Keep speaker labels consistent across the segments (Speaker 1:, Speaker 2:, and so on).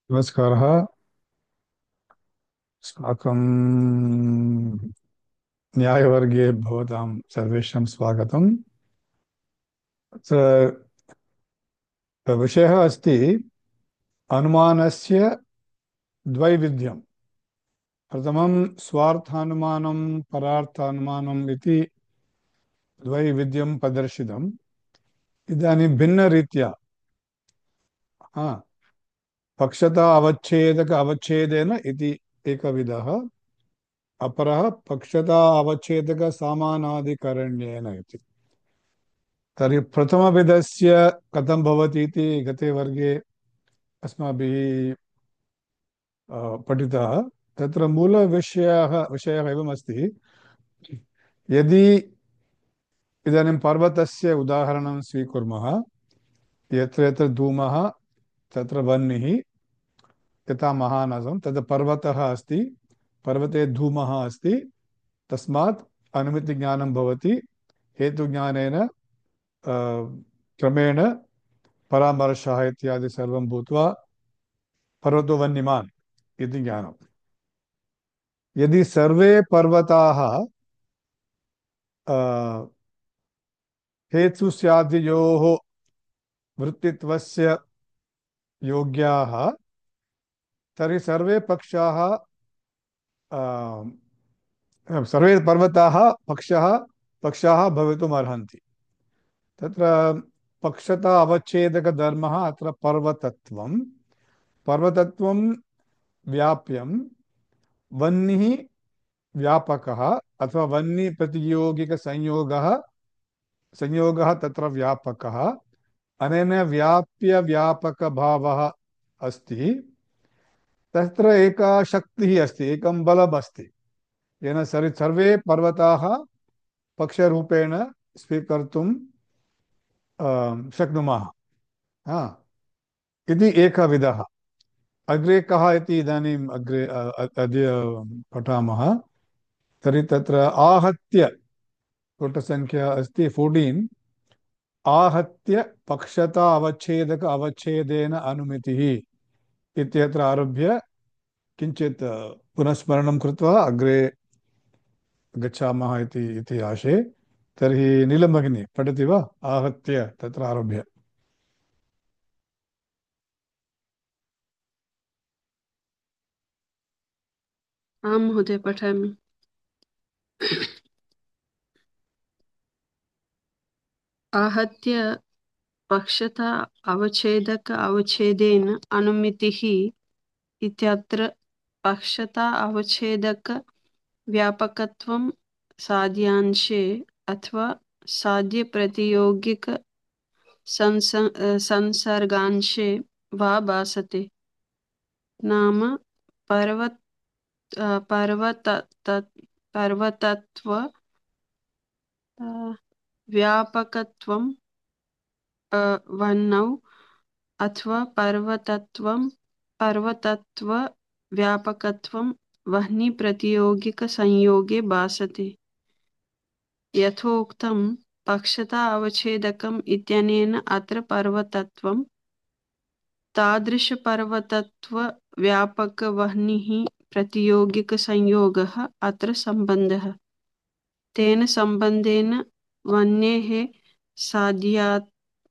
Speaker 1: नमस्कारः। अस्माकं न्यायवर्गे भवतां सर्वेषां स्वागतम्। अत्र विषयः अस्ति अनुमानस्य द्वैविध्यम्। प्रथमं स्वार्थानुमानं परार्थानुमानम् इति द्वैविध्यं प्रदर्शितम्। इदानीं भिन्नरीत्या हा, पक्षता अवच्छेदक अवच्छेदेन इति एकविधः, अपरः पक्षता अवच्छेदक सामानाधिकरण्येन इति। तर्हि प्रथमविधस्य कथं भवति इति गते वर्गे अस्माभिः पठितः। तत्र मूलविषयः एवमस्ति। यदि इदानीं पर्वतस्य उदाहरणं स्वीकुर्मः, यत्र यत्र धूमः तत्र वह्निः, यथा महानसं तद् पर्वतः अस्ति, पर्वते धूमः अस्ति, तस्मात् अनुमितिज्ञानं भवति। हेतुज्ञानेन क्रमेण परामर्शः इत्यादि सर्वं भूत्वा पर्वतो वह्निमान् इति ज्ञानम्। यदि सर्वे पर्वताः हेतुस्यादियोः वृत्तित्वस्य योग्याः, तर्हि सर्वे पर्वताः पक्षाः भवितुम् अर्हन्ति। तत्र पक्षता अवच्छेदकधर्मः अत्र पर्वतत्वं। पर्वतत्वं व्याप्यं, वह्निः व्यापकः अथवा संयोगः तत्र व्यापकः। अनेन व्याप्य व्यापकभावः अस्ति। तत्र एका शक्तिः अस्ति, एकं बलम् अस्ति, येन सर्वे पर्वताः पक्षरूपेण स्वीकर्तुं शक्नुमः। हा, इति एकविधः। अग्रे कः इति इदानीम् अद्य पठामः। तर्हि तत्र आहत्य पुटसङ्ख्या अस्ति 14। आहत्य पक्षता अवच्छेदक अवच्छेदेन अनुमितिः इत्यत्र आरभ्य किञ्चित् पुनस्मरणं कृत्वा अग्रे गच्छामः इति आशे। तर्हि नीलमभगिनी पठति वा? आहत्य तत्र आरभ्य।
Speaker 2: आं महोदय, पठामि। आहत्य पक्षता अवच्छेदक अवच्छेदेन अनुमितिः इत्यत्र पक्षता अवच्छेदक व्यापकत्वं साध्यांशे अथवा साध्यप्रतियोगिक संसर्गांशे वा भासते। नाम पर्वत पर्वत पर्वतत्व व्यापकत्वं वह्नौ अथवा पर्वतत्व व्यापकत्वं वह्निप्रतियोगिकसंयोगे भासते। यथोक्तं पक्षता अवच्छेदकम् इत्यनेन अत्र पर्वतत्वं तादृशपर्वतत्वव्यापकवह्निः प्रतियोगिकसंयोगः अत्र सम्बन्धः। तेन सम्बन्धेन वह्नेः साध्यत्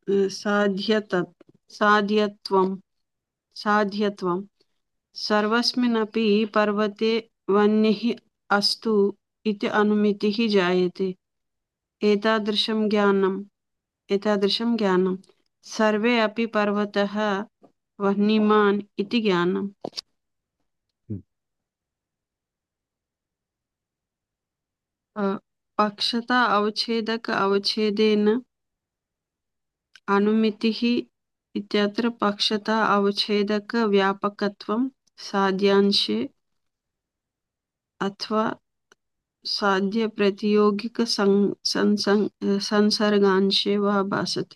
Speaker 2: साध्यत्वं सर्वस्मिन्नपि पर्वते वह्निः अस्तु इति अनुमितिः जायते। एतादृशं ज्ञानं सर्वे अपि पर्वतः वह्निमान् इति ज्ञानम्। पक्षता अवच्छेदक अवच्छेदेन अनुमितिः इत्यत्र पक्षता अवच्छेदक व्यापकत्वं साध्यांशे अथवा साध्य प्रतियोगिक संसर्गांशे वा भासते।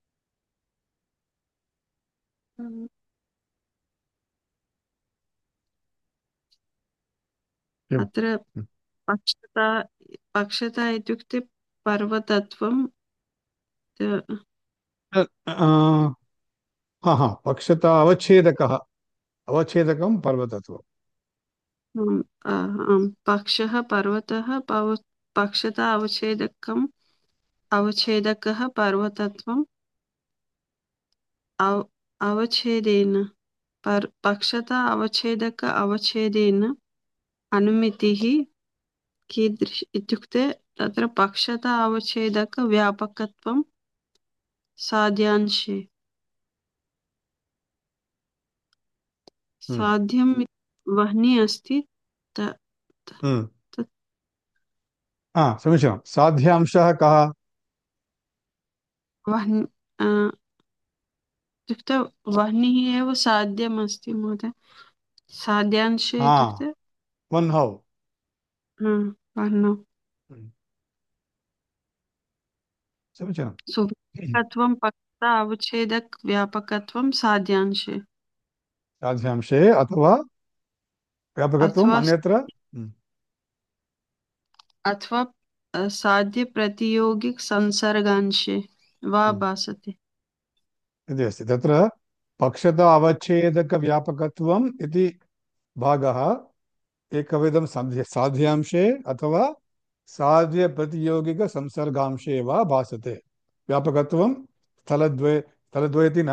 Speaker 2: अत्र पक्षता पक्षता इत्युक्ते पर्वतत्वं
Speaker 1: हा, हा, पक्षता अवच्छेदकः अवच्छेदकं पर्वतत्वम्।
Speaker 2: पक्षः पर्वतः पक्षता अवच्छेदकः पर्वतत्वम् अवच्छेदेन पक्षता अवच्छेदक अवच्छेदेन अनुमितिः कीदृश इत्युक्ते तत्र पक्षता अवच्छेदक व्यापकत्वं साध्यांशे
Speaker 1: हम्म
Speaker 2: साध्यं वह्नि अस्ति त-
Speaker 1: हम्म
Speaker 2: त-
Speaker 1: समीचीनं। साध्यांशः कः?
Speaker 2: वह्नि इत्युक्ते वह्निः एव साध्यमस्ति महोदय साध्यांशे
Speaker 1: हा,
Speaker 2: इत्युक्ते
Speaker 1: वह्नौ।
Speaker 2: वह्नौ
Speaker 1: समीचीनं।
Speaker 2: सुव्यापकत्वं पक्ता अवच्छेदक व्यापकत्वं साध्यांशे
Speaker 1: साध्यांशे अथवा व्यापकत्वम्
Speaker 2: अथवा
Speaker 1: अन्यत्र।
Speaker 2: अथवा साध्यप्रतियोगिक संसर्गांशे वा भासते
Speaker 1: इति अस्ति तत्र। पक्षता अवच्छेदकव्यापकत्वम् इति भागः एकविधं साध्यांशे अथवा साध्यप्रतियोगिकसंसर्गांशे वा भासते। व्यापकत्वं स्थलद्वयेति न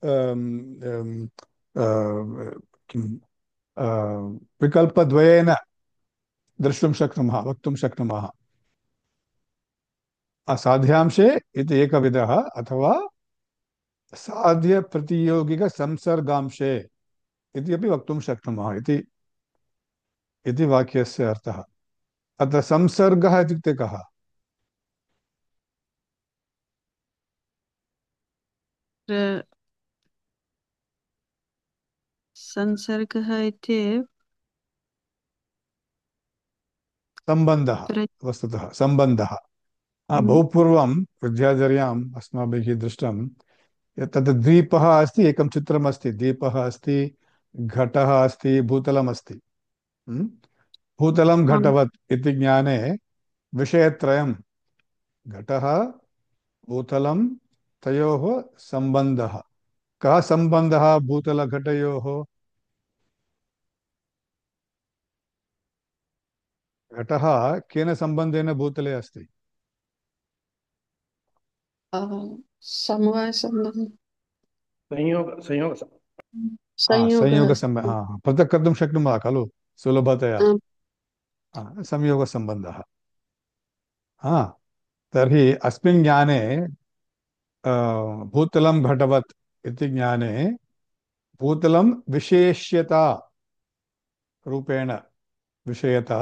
Speaker 1: किं विकल्पद्वयेन द्रष्टुं शक्नुमः, वक्तुं शक्नुमः। साध्यांशे इति एकविधः अथवा साध्यप्रतियोगिकसंसर्गांशे इति अपि वक्तुं शक्नुमः इति वाक्यस्य अर्थः। अत्र संसर्गः इत्युक्ते कः?
Speaker 2: संसर्गः इति
Speaker 1: सम्बन्धः।
Speaker 2: प्र-
Speaker 1: वस्तुतः सम्बन्धः।
Speaker 2: हम्म,
Speaker 1: बहुपूर्वं विद्याधर्याम् अस्माभिः दृष्टं यत् तद् द्वीपः अस्ति, एकं चित्रमस्ति, द्वीपः अस्ति, घटः अस्ति, भूतलमस्ति। भूतलं
Speaker 2: आम्,
Speaker 1: घटवत् इति ज्ञाने विषयत्रयं, घटः भूतलं, तयोः सम्बन्धः। कः सम्बन्धः भूतलघटयोः? घटः केन सम्बन्धेन भूतले अस्ति?
Speaker 2: अ, समवायसम्बन्ध
Speaker 3: संयोग
Speaker 2: संयोगः
Speaker 1: संयोगसम्बन्धः। पृथक् कर्तुं शक्नुमः खलु सुलभतया।
Speaker 2: आम्,
Speaker 1: संयोगसम्बन्धः। हा, तर्हि अस्मिन् ज्ञाने भूतलं घटवत् इति ज्ञाने भूतलं विशेष्यता रूपेण विषयता,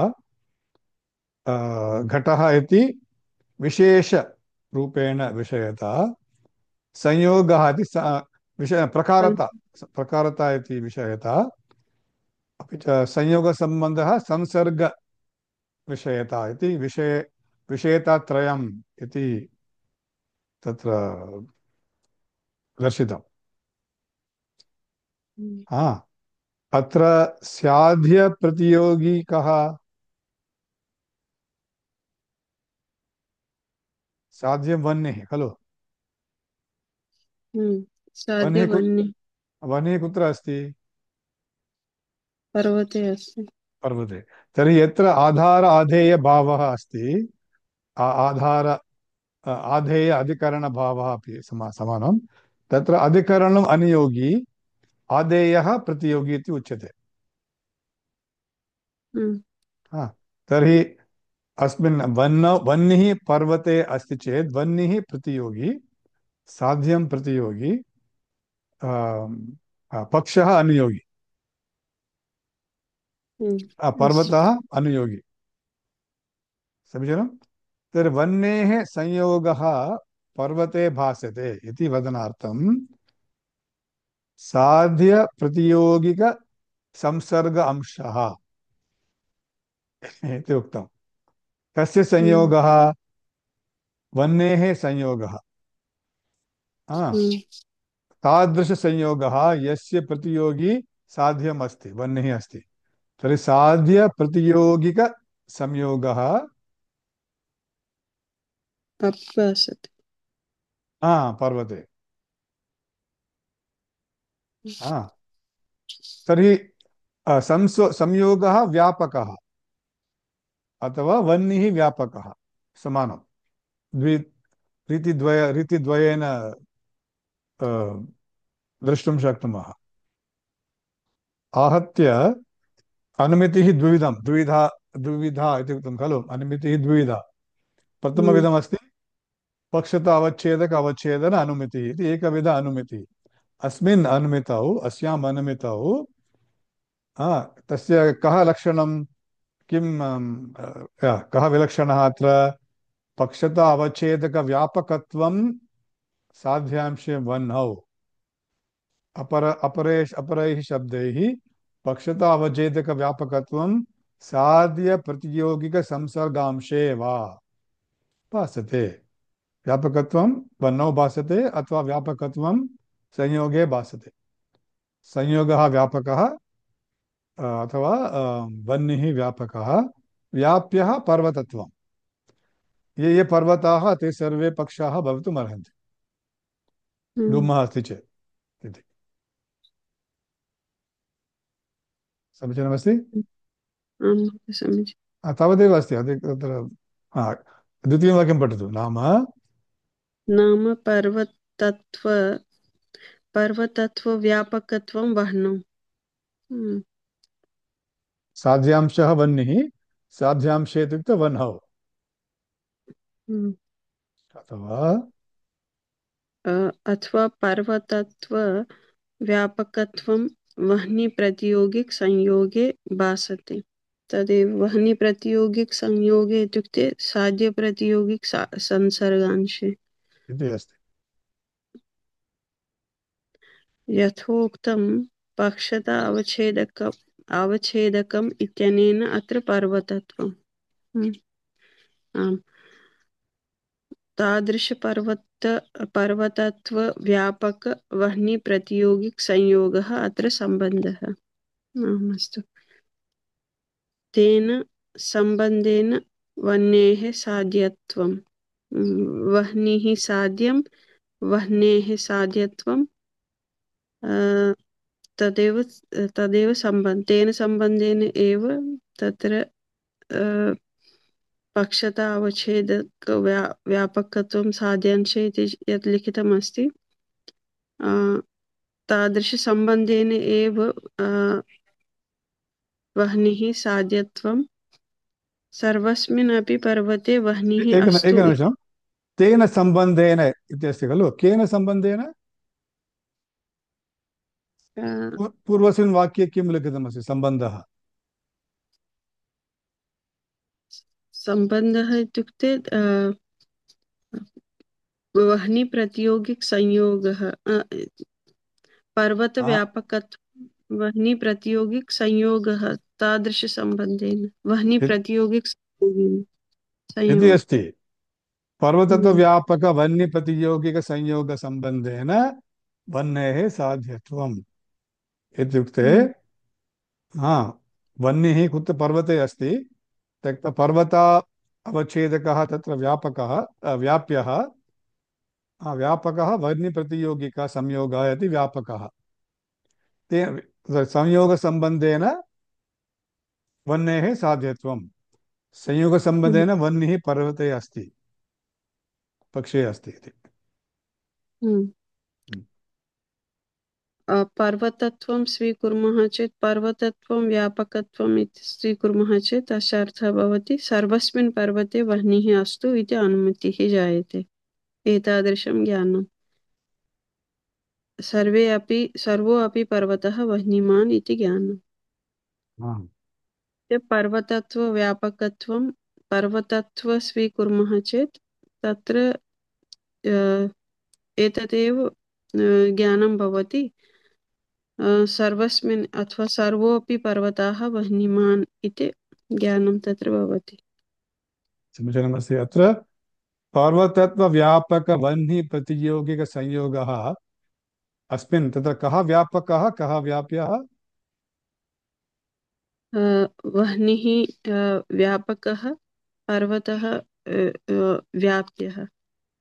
Speaker 1: घटः इति विशेषरूपेण विषयता, संयोगः इति प्रकारता, प्रकारता इति विषयता, अपि च संयोगसम्बन्धः संसर्गविषयता इति विषयतात्रयम् इति तत्र दर्शितम्। हा, अत्र साध्यप्रतियोगी कः? साध्यं वह्निः खलु। वह्निः
Speaker 2: साध्यवन्य
Speaker 1: वह्निः कुत्र अस्ति?
Speaker 2: पर्वते अस्ति
Speaker 1: पर्वते। तर्हि यत्र आधार आधेयभावः अस्ति, आधार आधेय अधिकरणभावः अपि समानं, तत्र अधिकरणम् अनुयोगी, आधेयः प्रतियोगी इति उच्यते।
Speaker 2: हम्म,
Speaker 1: हा, तर्हि अस्मिन् वह्निः पर्वते अस्ति चेत् वह्निः प्रतियोगी, साध्यं प्रतियोगी, पक्षः अनुयोगी,
Speaker 2: अस्तु
Speaker 1: पर्वतः अनुयोगी। समीचीनं। तर्हि वह्नेः संयोगः पर्वते भासते इति वदनार्थं साध्यप्रतियोगिकसंसर्ग अंशः इति उक्तं। कस्य
Speaker 2: हम्म,
Speaker 1: संयोगः? वह्नेः संयोगः।
Speaker 2: हम्म,
Speaker 1: तादृशसंयोगः यस्य प्रतियोगी साध्यम् अस्ति, वह्निः अस्ति। तर्हि साध्यप्रतियोगिकसंयोगः
Speaker 2: अभासते
Speaker 1: पर्वते। तर्हि संयोगः व्यापकः अथवा वह्निः व्यापकः समानं द्वि रीतिद्वयेन अ, द्रष्टुं शक्नुमः। आहत्य अनुमितिः द्विविधा इति उक्तं खलु। अनुमितिः द्विविधा। प्रथमविधमस्ति पक्षत अवच्छेदक अवच्छेदन अनुमितिः इति एकविध अनुमितिः। अस्मिन् अनुमितौ अस्याम् अनुमितौ तस्य कः लक्षणं किं कः विलक्षणः अत्र पक्षत अवच्छेदकव्यापकत्वं साध्यांशे वह्नौ अपरैः शब्दैः पक्षता अवच्छेदकव्यापकत्वं साध्यप्रतियोगिकसंसर्गांशे वा भासते। व्यापकत्वं वह्नौ भासते अथवा व्यापकत्वं संयोगे भासते। संयोगः व्यापकः अथवा वह्निः व्यापकः। व्याप्यः पर्वतत्वं। ये पर्वताः ते सर्वे पक्षाः भवितुम् अर्हन्ति धूमः अस्ति चेत् इति। समीचीनमस्ति।
Speaker 2: आम् समीचीनं।
Speaker 1: तावदेव अस्ति तत्र द्वितीयं वाक्यं पठतु। नाम
Speaker 2: नाम पर्वतत्वव्यापकत्वं वह्नौ।
Speaker 1: साध्यांशः वह्निः। साध्यांशे इत्युक्ते वह्नौ अथवा
Speaker 2: अथवा पर्वतत्व व्यापकत्वं वह्निप्रतियोगिक संयोगे भासते। तदेव वह्निप्रतियोगिक संयोगे इत्युक्ते साध्यप्रतियोगिक संसर्गांशे
Speaker 1: इति अस्ति।
Speaker 2: यथोक्तं पक्षता अवच्छेदकम् इत्यनेन अत्र पर्वतत्वम्। आम् पर्वतत्व व्यापक वह्नि प्रतियोगिक संयोगः अत्र सम्बन्धः। अस्तु। तेन सम्बन्धेन वह्नेः साध्यत्वं वह्निः साध्यं वह्नेः साध्यत्वं तदेव तेन सम्बन्धेन एव तत्र पक्षता अवच्छेदक व्यापकत्वं साध्यांशे इति यत् लिखितमस्ति तादृशसम्बन्धेन एव वह्निः साध्यत्वं सर्वस्मिन् अपि पर्वते वह्निः अस्तु।
Speaker 1: एकनिमिषं। तेन सम्बन्धेन इति अस्ति खलु। केन सम्बन्धेन? पूर्वस्मिन् वाक्ये किं लिखितमस्ति सम्बन्धः?
Speaker 2: सम्बन्धः इत्युक्ते वह्नि प्रतियोगिक संयोगः पर्वतव्यापकत्वं वह्नि प्रतियोगिक संयोगः तादृशसम्बन्धेन वह्नि प्रतियोगिक
Speaker 1: इति
Speaker 2: संयोग।
Speaker 1: अस्ति। पर्वतत्वव्यापक वह्निप्रतियोगिकसंयोगसम्बन्धेन वह्नेः साध्यत्वम् इत्युक्ते वह्निः कुत्र पर्वते अस्ति। पर्वता अवच्छेदकः तत्र व्यापकः व्याप्यः व्यापकः वह्निप्रतियोगिका संयोगः इति व्यापकः। संयोगसम्बन्धेन वह्नेः साध्यत्वं। संयोगसम्बन्धेन वह्निः पर्वते अस्ति पक्षे अस्ति इति।
Speaker 2: पर्वतत्वं स्वीकुर्मः चेत् पर्वतत्वं व्यापकत्वम् इति स्वीकुर्मः चेत् अस्य अर्थः भवति सर्वस्मिन् पर्वते वह्निः अस्तु इति अनुमतिः जायते। एतादृशं ज्ञानं सर्वो अपि पर्वतः वह्निमान् इति ज्ञानम्। पर्वतत्व व्यापकत्वं पर्वतत्व स्वीकुर्मः चेत् तत्र एतदेव ज्ञानं भवति सर्वस्मिन् अथवा सर्वोऽपि पर्वताः वह्निमान् इति ज्ञानं तत्र भवति।
Speaker 1: समीचीनमस्ति। अत्र पर्वतत्वव्यापकवह्निप्रतियोगिकसंयोगः अस्मिन् तत्र कः व्यापकः कः व्याप्यः?
Speaker 2: वह्निः व्यापकः पर्वतः व्याप्यः।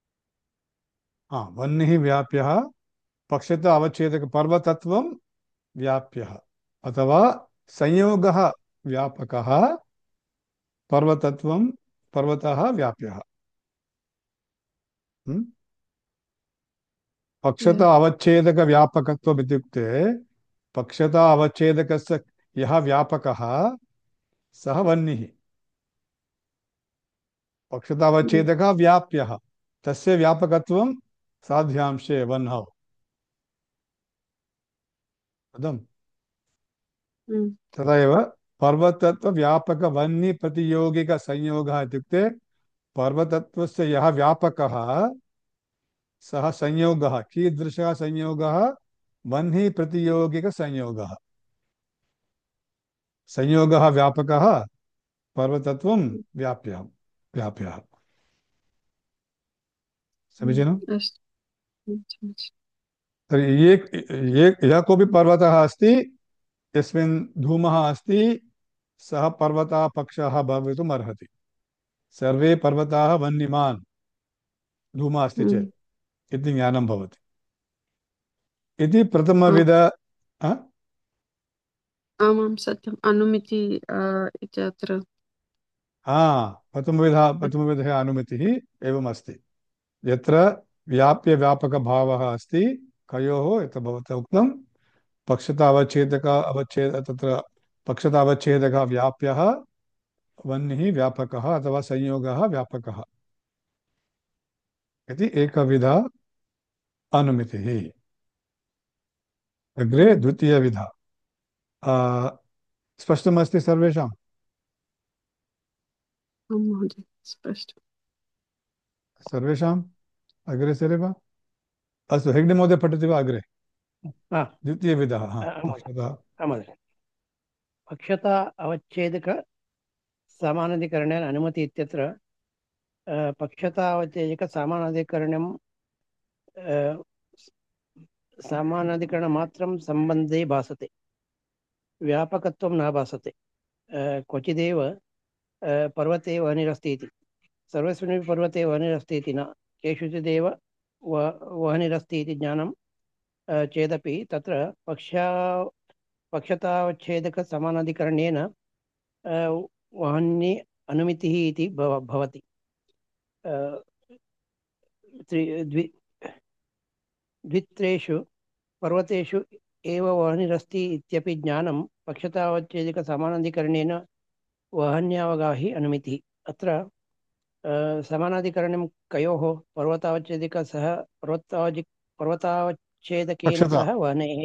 Speaker 1: वह्निः व्याप्यः पक्षत अवच्छेदक पर्वतत्वं व्याप्यः अथवा संयोगः व्यापकः पर्वतत्वं पर्वतः व्याप्यः। पक्षता अवच्छेदक व्यापकत्वम् इत्युक्ते पक्षता अवच्छेदकस्य यः व्यापकः सः वह्निः। पक्षता अवच्छेदकः व्याप्यः तस्य व्यापकत्वं साध्यांशे वह्नौ। पदम् तथा एव पर्वतत्वव्यापकवह्निप्रतियोगिकसंयोगः इत्युक्ते पर्वतत्वस्य यः व्यापकः सः संयोगः। कीदृशः संयोगः? वह्निप्रतियोगिकसंयोगः। संयोगः व्यापकः पर्वतत्वं व्याप्यः व्याप्यः। समीचीनम्?
Speaker 2: अस्तु।
Speaker 1: तर्हि यः कोऽपि पर्वतः अस्ति यस्मिन् धूमः अस्ति सः पर्वतः पक्षः भवितुम् अर्हति। सर्वे पर्वताः वह्निमान् धूमः अस्ति चेत् इति ज्ञानं भवति इति प्रथमविध।
Speaker 2: आमां सत्यम् अनुमिति इति अत्र
Speaker 1: प्रथमविधः अनुमितिः एवम् अस्ति यत्र व्याप्यव्यापकभावः अस्ति कयोः यत्र भवता उक्तं तत्र पक्षतावच्छेदकः व्याप्यः वह्निः व्यापकः अथवा संयोगः व्यापकः इति एकविध अनुमितिः। अग्रे द्वितीयविध। स्पष्टमस्ति सर्वेषाम्?
Speaker 2: आं महोदय स्पष्टम्।
Speaker 1: सर्वेषाम् अग्रे सरे वा? अस्तु, हेग्डे महोदय पठति वा अग्रे? द्वितीयविधः
Speaker 3: पक्षता अवच्छेदक समानाधिकरणेन अनुमति इत्यत्र पक्षता अवच्छेदक समानाधिकरणं समानाधिकरणमात्रं सम्बन्धे भासते, व्यापकत्वं न भासते। क्वचिदेव पर्वते वह्निरस्ति इति, सर्वस्मिन् पर्वते वह्निरस्ति इति न, केषुचिदेव वह्निरस्ति इति ज्ञानं चेदपि तत्र पक्षतावच्छेदकसमानाधिकरणेन वह्नि अनुमितिः इति भवति। द्वित्रेषु पर्वतेषु एव वह्निरस्ति इत्यपि ज्ञानं पक्षतावच्छेदकसमानाधिकरणेन वह्न्यावगाहि अनुमितिः। अत्र समानाधिकरणं कयोः? पर्वतावच्छेदकः पर्वतावच्छेदकेन सह वह्नेः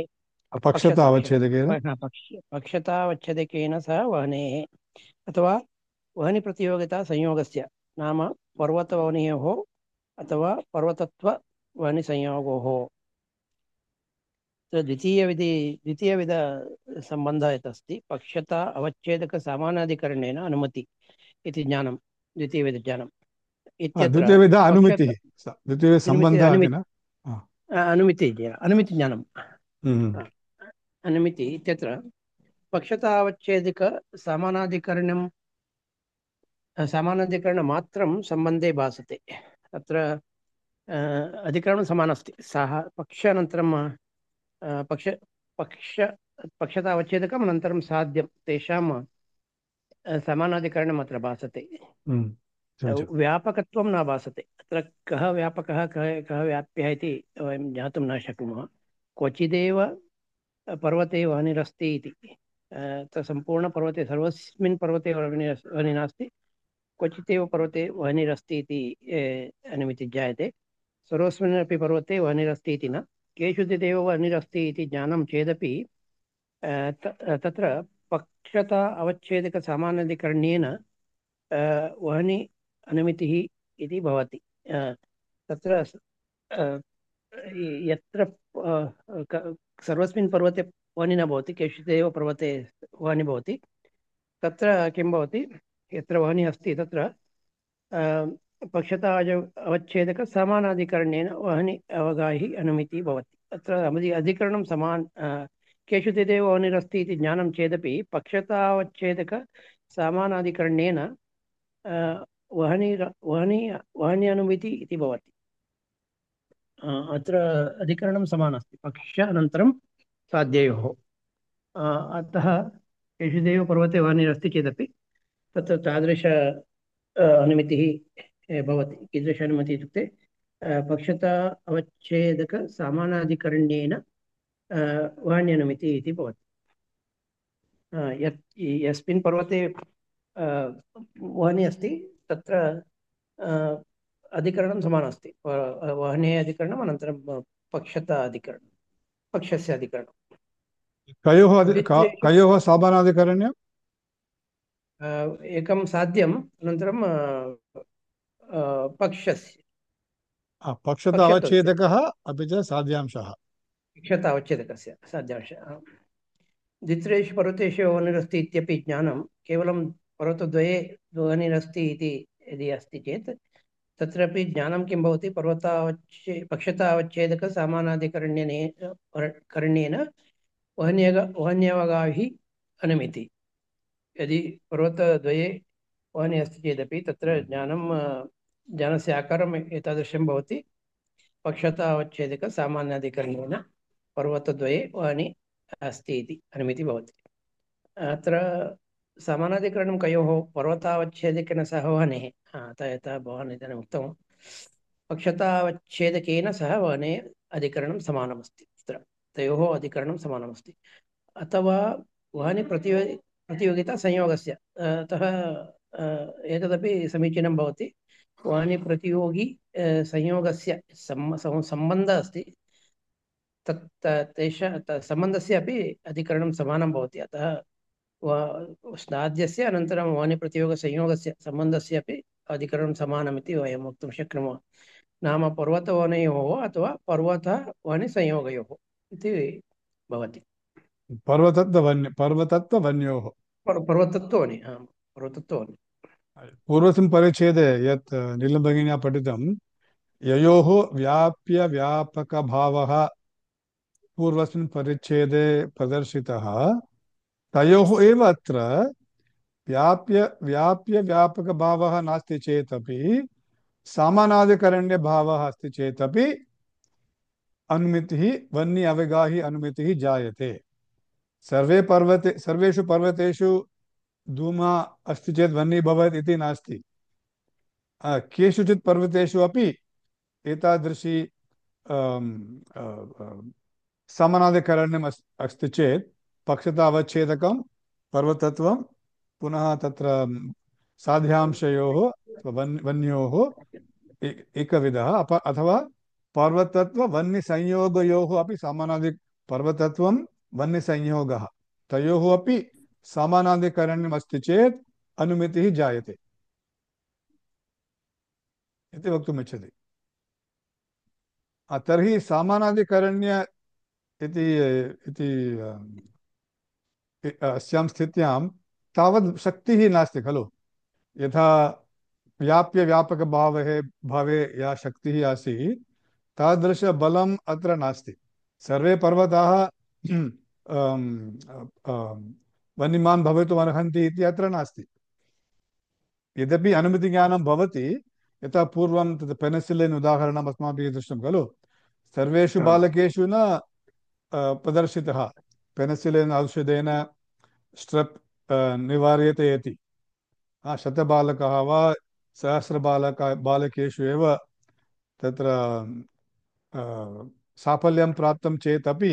Speaker 3: पक्षतावच्छेदकेन सह वह्नेः अथवा वह्निप्रतियोगिता संयोगस्य, नाम पर्वतवह्नयोः अथवा पर्वतत्ववह्निसंयोगोः। द्वितीयविधसम्बन्धः यत् अस्ति पक्षता अवच्छेदकसमानाधिकरणेन अनुमति इति ज्ञानं, द्वितीयविधज्ञानम् इत्यत्र अनुमितिज्ञानम् अनुमिति इत्यत्र पक्षतावच्छेदकसमानाधिकरणं समानाधिकरणमात्रं सम्बन्धे भासते। अत्र अधिकरणं समानम् अस्ति, सः पक्षानन्तरं पक्षतावच्छेदकम् अनन्तरं साध्यं तेषां समानाधिकरणम् अत्र भासते। व्यापकत्वं न भासते। अत्र कः व्यापकः कः व्याप्यः इति वयं ज्ञातुं न शक्नुमः। क्वचिदेव पर्वते वह्निरस्ति इति, सम्पूर्णपर्वते सर्वस्मिन् पर्वते वह्निः नास्ति, क्वचिदेव पर्वते वह्निरस्ति इति अनुमितिः जायते। सर्वस्मिन्नपि पर्वते वह्निरस्ति इति न, केषुचिदेव वह्निरस्ति इति ज्ञानं चेदपि तत्र पक्षता अवच्छेदकसमानाधिकरणेन वह्नि अनुमितिः इति भवति। तत्र यत्र सर्वस्मिन् पर्वते वह्निः न भवति, केषुचिदेव पर्वते वह्निः भवति, तत्र किं भवति? यत्र वह्निः अस्ति तत्र पक्षता अवच्छेदकसमानाधिकरणेन वह्नि अवगाहि अनुमितिः भवति। अत्र अधिकरणं समान केषुचिदेव वह्निरस्ति इति ज्ञानं चेदपि पक्षतावच्छेदकसमानाधिकरणेन वह्नि अनुमितिः इति भवति। अत्र अधिकरणं समानम् अस्ति, पक्ष अनन्तरं साध्ययोः। अतः केषुदेव पर्वते वानिरस्ति चेदपि तत्र तादृश अनुमतिः भवति। कीदृश अनुमतिः इत्युक्ते पक्षता अवच्छेदक सामानाधिकरण्येन वाण्यनुमतिः इति भवति। यस्मिन् पर्वते वह्नि अस्ति तत्र अधिकरणं समानम् अस्ति। वह्ने अधिकरणम् अनन्तरं पक्षता अधिकरणं, पक्षस्य अधिकरणं। द्वित्रेषु
Speaker 1: कयोः सामानाधिकरण्यम्?
Speaker 3: एकं साध्यम् अनन्तरं पक्षस्य
Speaker 1: पक्षता
Speaker 3: पक्षत्वस्य
Speaker 1: अवच्छेदकः अपि च साध्यांशः।
Speaker 3: पक्षता अवच्छेदकस्य साध्यांशः। द्वित्रेषु पर्वतेषु वह्निरस्ति इत्यपि ज्ञानं केवलं पर्वतद्वये वह्निरस्ति इति यदि अस्ति चेत् तत्रापि ज्ञानं किं भवति? पक्षतावच्छेदक सामानाधिकरण्यने करण्येन वह्न्यवगाभिः अनुमिति। यदि पर्वतद्वये वह्नि अस्ति चेदपि तत्र ज्ञानस्य आकारम् एतादृशं भवति। पक्षतावच्छेदक सामान्याधिकरण्येन पर्वतद्वये वह्नि अस्ति इति अनुमिति भवति। अत्र समानाधिकरणं कयोः? पर्वतावच्छेदकेन सह वह्नेः। अतः यथा भवान् इदानीम् उक्तं पक्षतावच्छेदकेन सह वह्ने अधिकरणं समानमस्ति। तत्र तयोः अधिकरणं समानमस्ति। अथवा वह्नि प्रतियोगिता संयोगस्य, अतः एतदपि समीचीनं भवति। वह्नि प्रतियोगी संयोगस्य सम्बन्धः अस्ति, तेषां सम्बन्धस्य अपि अधिकरणं समानं भवति। अतः स्नाद्यस्य अनन्तरं वाणिप्रतियोगसंयोगस्य सम्बन्धस्य अपि अधिकरणं समानमिति वयं वक्तुं शक्नुमः। नाम पर्वतवनयोः अथवा पर्वतवनिसंयोगयोः इति भवति।
Speaker 1: पर्वतत्ववन्योः।
Speaker 3: पर्वतत्वनि, पर्वतत्वनि।
Speaker 1: पूर्वस्मिन् परिच्छेदे यत् नीलभगिन्या पठितं, ययोः व्याप्यव्यापकभावः पूर्वस्मिन् परिच्छेदे प्रदर्शितः, तयोः एव अत्र व्याप्यव्यापकभावः नास्ति चेदपि सामानाधिकरण्यभावः अस्ति चेदपि अनुमितिः वह्नि अवगाहि अनुमितिः जायते। सर्वेषु पर्वतेषु धूमः अस्ति चेत् वह्निः भवेत् इति नास्ति। केषुचित् पर्वतेषु अपि एतादृशी समानाधिकरण्यम् अस्ति चेत् पक्षतावच्छेदकं पर्वतत्वं पुनः तत्र साध्यांशयोः वन्योः एकविधः अथवा पर्वतत्ववह्निसंयोगयोः अपि पर्वतत्वं वह्निसंयोगः तयोः अपि समानाधिकरण्यम् अस्ति चेत् अनुमितिः जायते इति वक्तुम् इच्छति। तर्हि सामानाधिकरण्य इति अस्यां स्थित्यां तावद् शक्तिः नास्ति खलु। यथा भावे या शक्तिः आसीत् तादृशबलम् अत्र नास्ति। सर्वे पर्वताः वह्निमान् भवितुम् अर्हन्ति इति अत्र नास्ति। यद्यपि अनुमतिज्ञानं भवति, यथा पूर्वं तत् पेनिसिलिन् उदाहरणम् अस्माभिः दृष्टं खलु। सर्वेषु बालकेषु न प्रदर्शितः पेनिसिलिन् औषधेन स्ट्रेप् निवार्यते इति। शतबालकः वा बालकेषु एव तत्र साफल्यं प्राप्तं चेत् अपि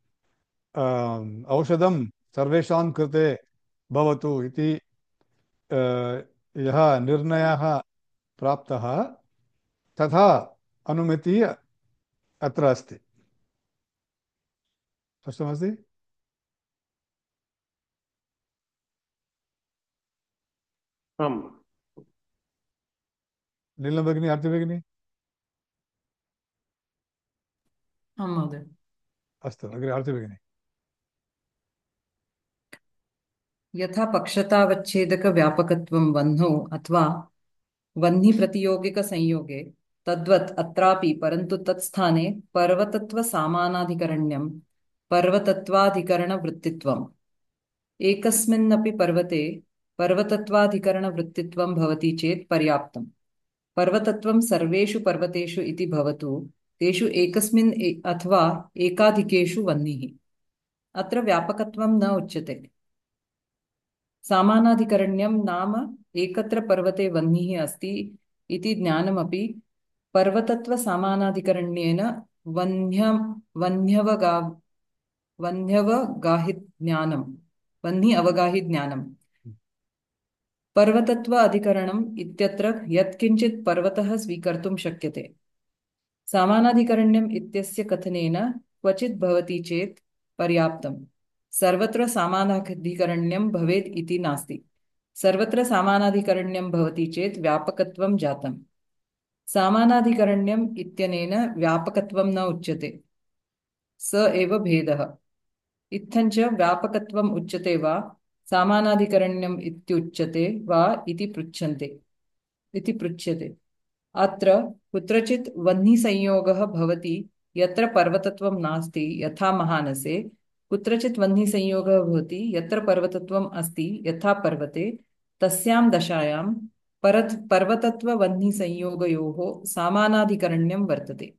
Speaker 1: औषधं सर्वेषां कृते भवतु इति यः निर्णयः प्राप्तः तथा अनुमतिः अत्र अस्ति। स्पष्टमस्ति?
Speaker 3: आम्।
Speaker 1: नीलं भगिनी, आरती भगिनी?
Speaker 4: आं महोदय।
Speaker 1: अस्तु, अग्रे आरती भगिनी।
Speaker 4: यथा पक्षतावच्छेदकव्यापकत्वं वह्नौ अथवा वह्निप्रतियोगिकसंयोगे तद्वत् अत्रापि, परन्तु तत्स्थाने पर्वतत्वसामानाधिकरण्यं पर्वतत्वाधिकरणवृत्तित्वम्। एकस्मिन्नपि पर्वते पर्वतत्वाधिकरणवृत्तित्वं भवति चेत् पर्याप्तम्। पर्वतत्वं सर्वेषु पर्वतेषु इति भवतु तेषु एकस्मिन् अथवा एकाधिकेषु वह्निः। अत्र व्यापकत्वं न उच्यते। सामानाधिकरण्यं नाम एकत्र पर्वते वह्निः अस्ति इति ज्ञानमपि पर्वतत्वसामानाधिकरण्येन वह्न्य वह्न्यवगा वह्न्यवगाहिज्ञानं वह्नि अवगाहिज्ञानं। पर्वतत्व अधिकरणम् इत्यत्र यत्किञ्चित् पर्वतः स्वीकर्तुं शक्यते। सामानाधिकरण्यम् इत्यस्य कथनेन क्वचित् भवति चेत् पर्याप्तम्। सर्वत्र सामानाधिकरण्यं भवेत् इति नास्ति। सर्वत्र सामानाधिकरण्यं भवति चेत् व्यापकत्वं जातम्। सामानाधिकरण्यम् इत्यनेन व्यापकत्वं न उच्यते, स एव भेदः। इत्थञ्च व्यापकत्वम् उच्यते वा सामानाधिकरण्यम् इत्युच्यते वा इति पृच्छ्यते। अत्र कुत्रचित् वह्निसंयोगः भवति यत्र पर्वतत्वं नास्ति यथा महानसे, कुत्रचित् वह्निसंयोगः भवति यत्र पर्वतत्वम् अस्ति यथा पर्वते। तस्यां दशायां पर्वतत्ववह्निसंयोगयोः समानाधिकरण्यं वर्तते।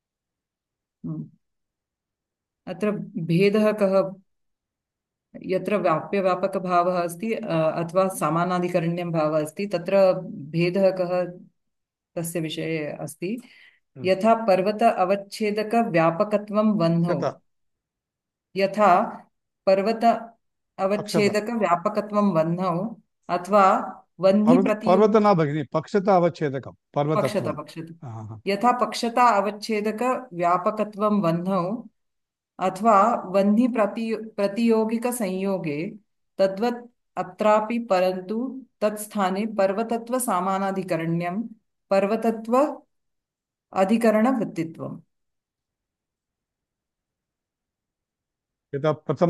Speaker 4: अत्र भेदः कः? यत्र व्याप्यव्यापकभावः अस्ति अथवा समानाधिकरण्यं भावः अस्ति, तत्र भेदः कः तस्य विषये अस्ति। यथा पर्वत अवच्छेदक व्यापकत्वं वह्नौ,
Speaker 1: पक्षता
Speaker 4: यथा पर्वत
Speaker 1: पक्षता
Speaker 4: अवच्छेदक व्यापकत्वं वह्नौ अथवा वह्नि प्रति
Speaker 1: पर्वत न भगिनी, पक्षता अवच्छेदकं
Speaker 4: पक्षता
Speaker 1: पर्वतत्वं।
Speaker 4: पक्षता
Speaker 1: हाँ, हाँ।
Speaker 4: यथा पक्षता अवच्छेदक व्यापकत्वं वह्नौ अथवा वह्नि प्रतियोगिक संयोगे तद्वत् अत्रापि, परन्तु तत्स्थाने पर्वतत्व सामानाधिकरण्यं पर्वतत्व अधिकरणवृत्तित्वम्।
Speaker 1: यथा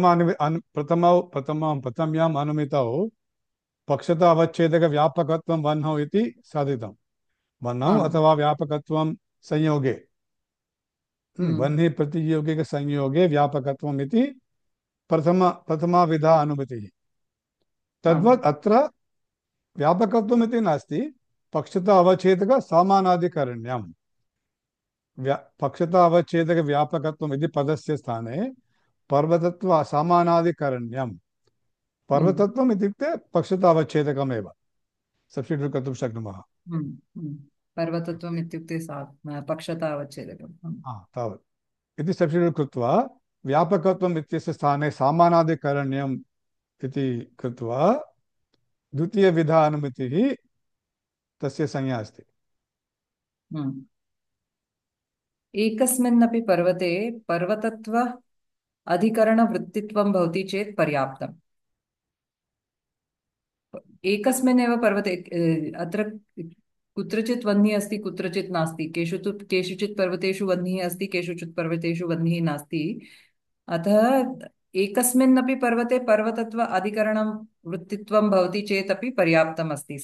Speaker 1: प्रथम्याम् अनुमितौ पक्षता अवच्छेदकव्यापकत्वं वह्नौ इति साधितं। वह्नौ
Speaker 4: आम्।
Speaker 1: अथवा व्यापकत्वं संयोगे,
Speaker 4: हम्म।
Speaker 1: वह्नि प्रतियोगिकसंयोगे व्यापकत्वम् इति प्रथमाविधा अनुमतिः।
Speaker 4: आम्।
Speaker 1: तद्वत् अत्र व्यापकत्वम् इति नास्ति, पक्षता अवच्छेदक सामानाधिकरण्यं। पक्षता अवच्छेदक व्यापकत्वम् इति पदस्य स्थाने पर्वतत्व सामानाधिकरण्यं।
Speaker 4: हम्म।
Speaker 1: पर्वतत्वम् इत्युक्ते पक्षता अवच्छेदकमेव, सब्स्टिट्यूट् कर्तुं शक्नुमः।
Speaker 4: हम्म। पर्वतत्वम् इत्युक्ते पक्षता अवच्छेदकम्।
Speaker 1: तावत् इति सब्स्टिट्यूट् कृत्वा व्यापकत्वम् इत्यस्य स्थाने सामानाधिकरण्यम् इति कृत्वा द्वितीयविधा अनुमतिः तस्य संज्ञा अस्ति।
Speaker 4: हम्म। एकस्मिन्नपि पर्वते पर्वतत्व अधिकरणवृत्तित्वं भवति चेत् पर्याप्तम्। एकस्मिन्नेव पर्वते अत्र कुत्रचित् वह्निः अस्ति, कुत्रचित् नास्ति। केषुचित् पर्वतेषु वह्निः अस्ति, केषुचित् पर्वतेषु वह्निः नास्ति। अतः एकस्मिन्नपि पर्वते पर्वतत्व अधिकरणं वृत्तित्वं भवति चेदपि पर्याप्तम् अस्ति।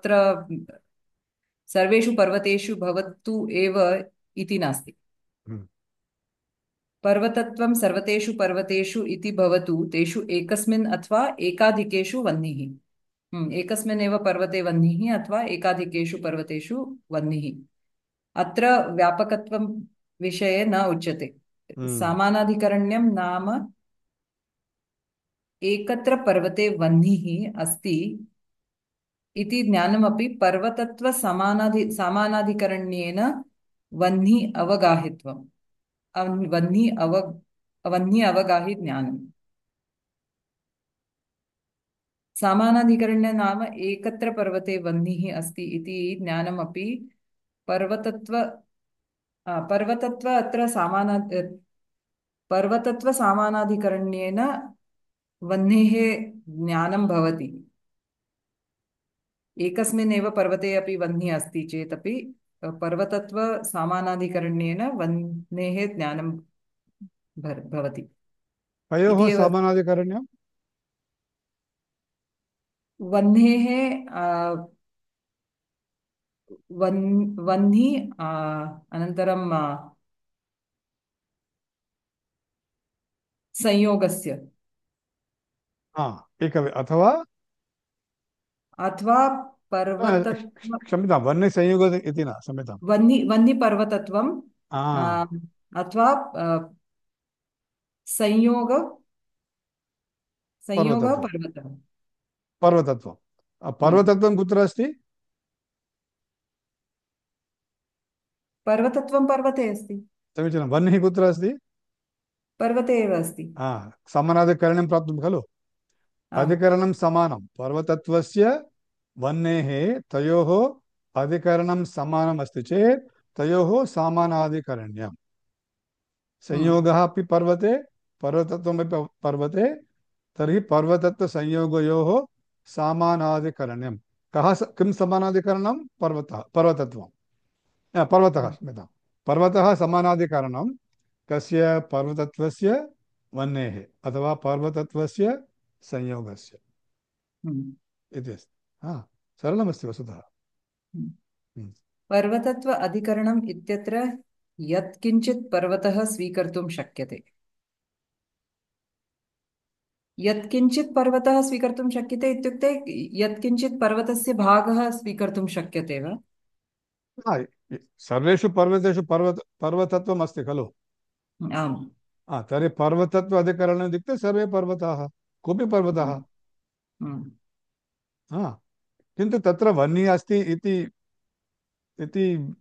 Speaker 4: सर्वेषु पर्वतेषु भवतु एव इति नास्ति। पर्वतत्वं सर्वतेषु पर्वतेषु इति भवतु तेषु एकस्मिन् अथवा एकाधिकेषु वह्निः। एकस्मिन् एव पर्वते वह्निः अथवा एकाधिकेषु पर्वतेषु वह्निः। अत्र व्यापकत्वं विषये न उच्यते। सामानाधिकरण्यं नाम एकत्र पर्वते वह्निः अस्ति इति ज्ञानमपि पर्वतत्व सामानाधिकरण्येन वह्नि अवगाहित्वम्। वह्नि अवगाहि ज्ञानम्। सामानाधिकरण्य नाम एकत्र पर्वते वह्निः अस्ति इति ज्ञानमपि पर्वतत्व अत्र पर्वतत्व सामानाधिकरण्येन वह्नेः ज्ञानं भवति। एकस्मिन् एव पर्वते अपि वह्निः अस्ति चेदपि पर्वतत्व सामानाधिकरण्येन वह्नेः ज्ञानं भवति
Speaker 1: तयोः
Speaker 4: इति एव।
Speaker 1: सामानाधिकरण्यं
Speaker 4: वह्नेः वह्नि अनन्तरं संयोगस्य
Speaker 1: अथवा
Speaker 4: पर्वतत्व
Speaker 1: क्षम्यतां, वह्निसंयोग इति न, क्षम्यतां।
Speaker 4: वह्निपर्वतत्वम् अथवा संयोग संयोगः
Speaker 1: पर्वतत्वं
Speaker 4: पर्वतः।
Speaker 1: पर्वतत्वं
Speaker 4: हम्म।
Speaker 1: पर्वतत्वं कुत्र अस्ति?
Speaker 4: पर्वतत्वं पर्वते अस्ति।
Speaker 1: समीचीनं। वह्निः कुत्र अस्ति?
Speaker 4: पर्वते एव अस्ति।
Speaker 1: समानाधिकरणं प्राप्तं खलु।
Speaker 4: आम्।
Speaker 1: अधिकरणं समानं पर्वतत्वस्य वह्नेः तयोः अधिकरणं समानम् अस्ति चेत् तयोः समानाधिकरण्यम्।
Speaker 4: हम्म।
Speaker 1: संयोगः अपि पर्वते पर्वतत्वमपि पर्वते तर्हि पर्वतत्वसंयोगयोः समानाधिकरण्यं। किं समानाधिकरणं? पर्वतत्वं पर्वतः
Speaker 4: हम्म।
Speaker 1: क्षम्यतां पर्वतः समानाधिकरणं कस्य? पर्वतत्वस्य वह्नेः अथवा पर्वतत्वस्य संयोगस्य
Speaker 4: हम्म।
Speaker 1: इति अस्ति। सरलमस्ति वस्तुतः।
Speaker 4: हम्म।
Speaker 1: हम्म।
Speaker 4: पर्वतत्व अधिकरणम् इत्यत्र यत्किञ्चित् पर्वतः स्वीकर्तुं शक्यते। यत्किञ्चित् पर्वतः स्वीकर्तुं शक्यते इत्युक्ते यत्किञ्चित् पर्वतस्य भागः स्वीकर्तुं शक्यते वा?
Speaker 1: हा, सर्वेषु पर्वतेषु पर्वतत्वम् अस्ति खलु।
Speaker 4: आम्।
Speaker 1: तर्हि पर्वतत्व अधिकरणम् इत्युक्ते सर्वे पर्वताः, कोऽपि पर्वतः।
Speaker 4: हम्म। हम्म।
Speaker 1: हा, किन्तु तत्र वह्निः अस्ति इति इति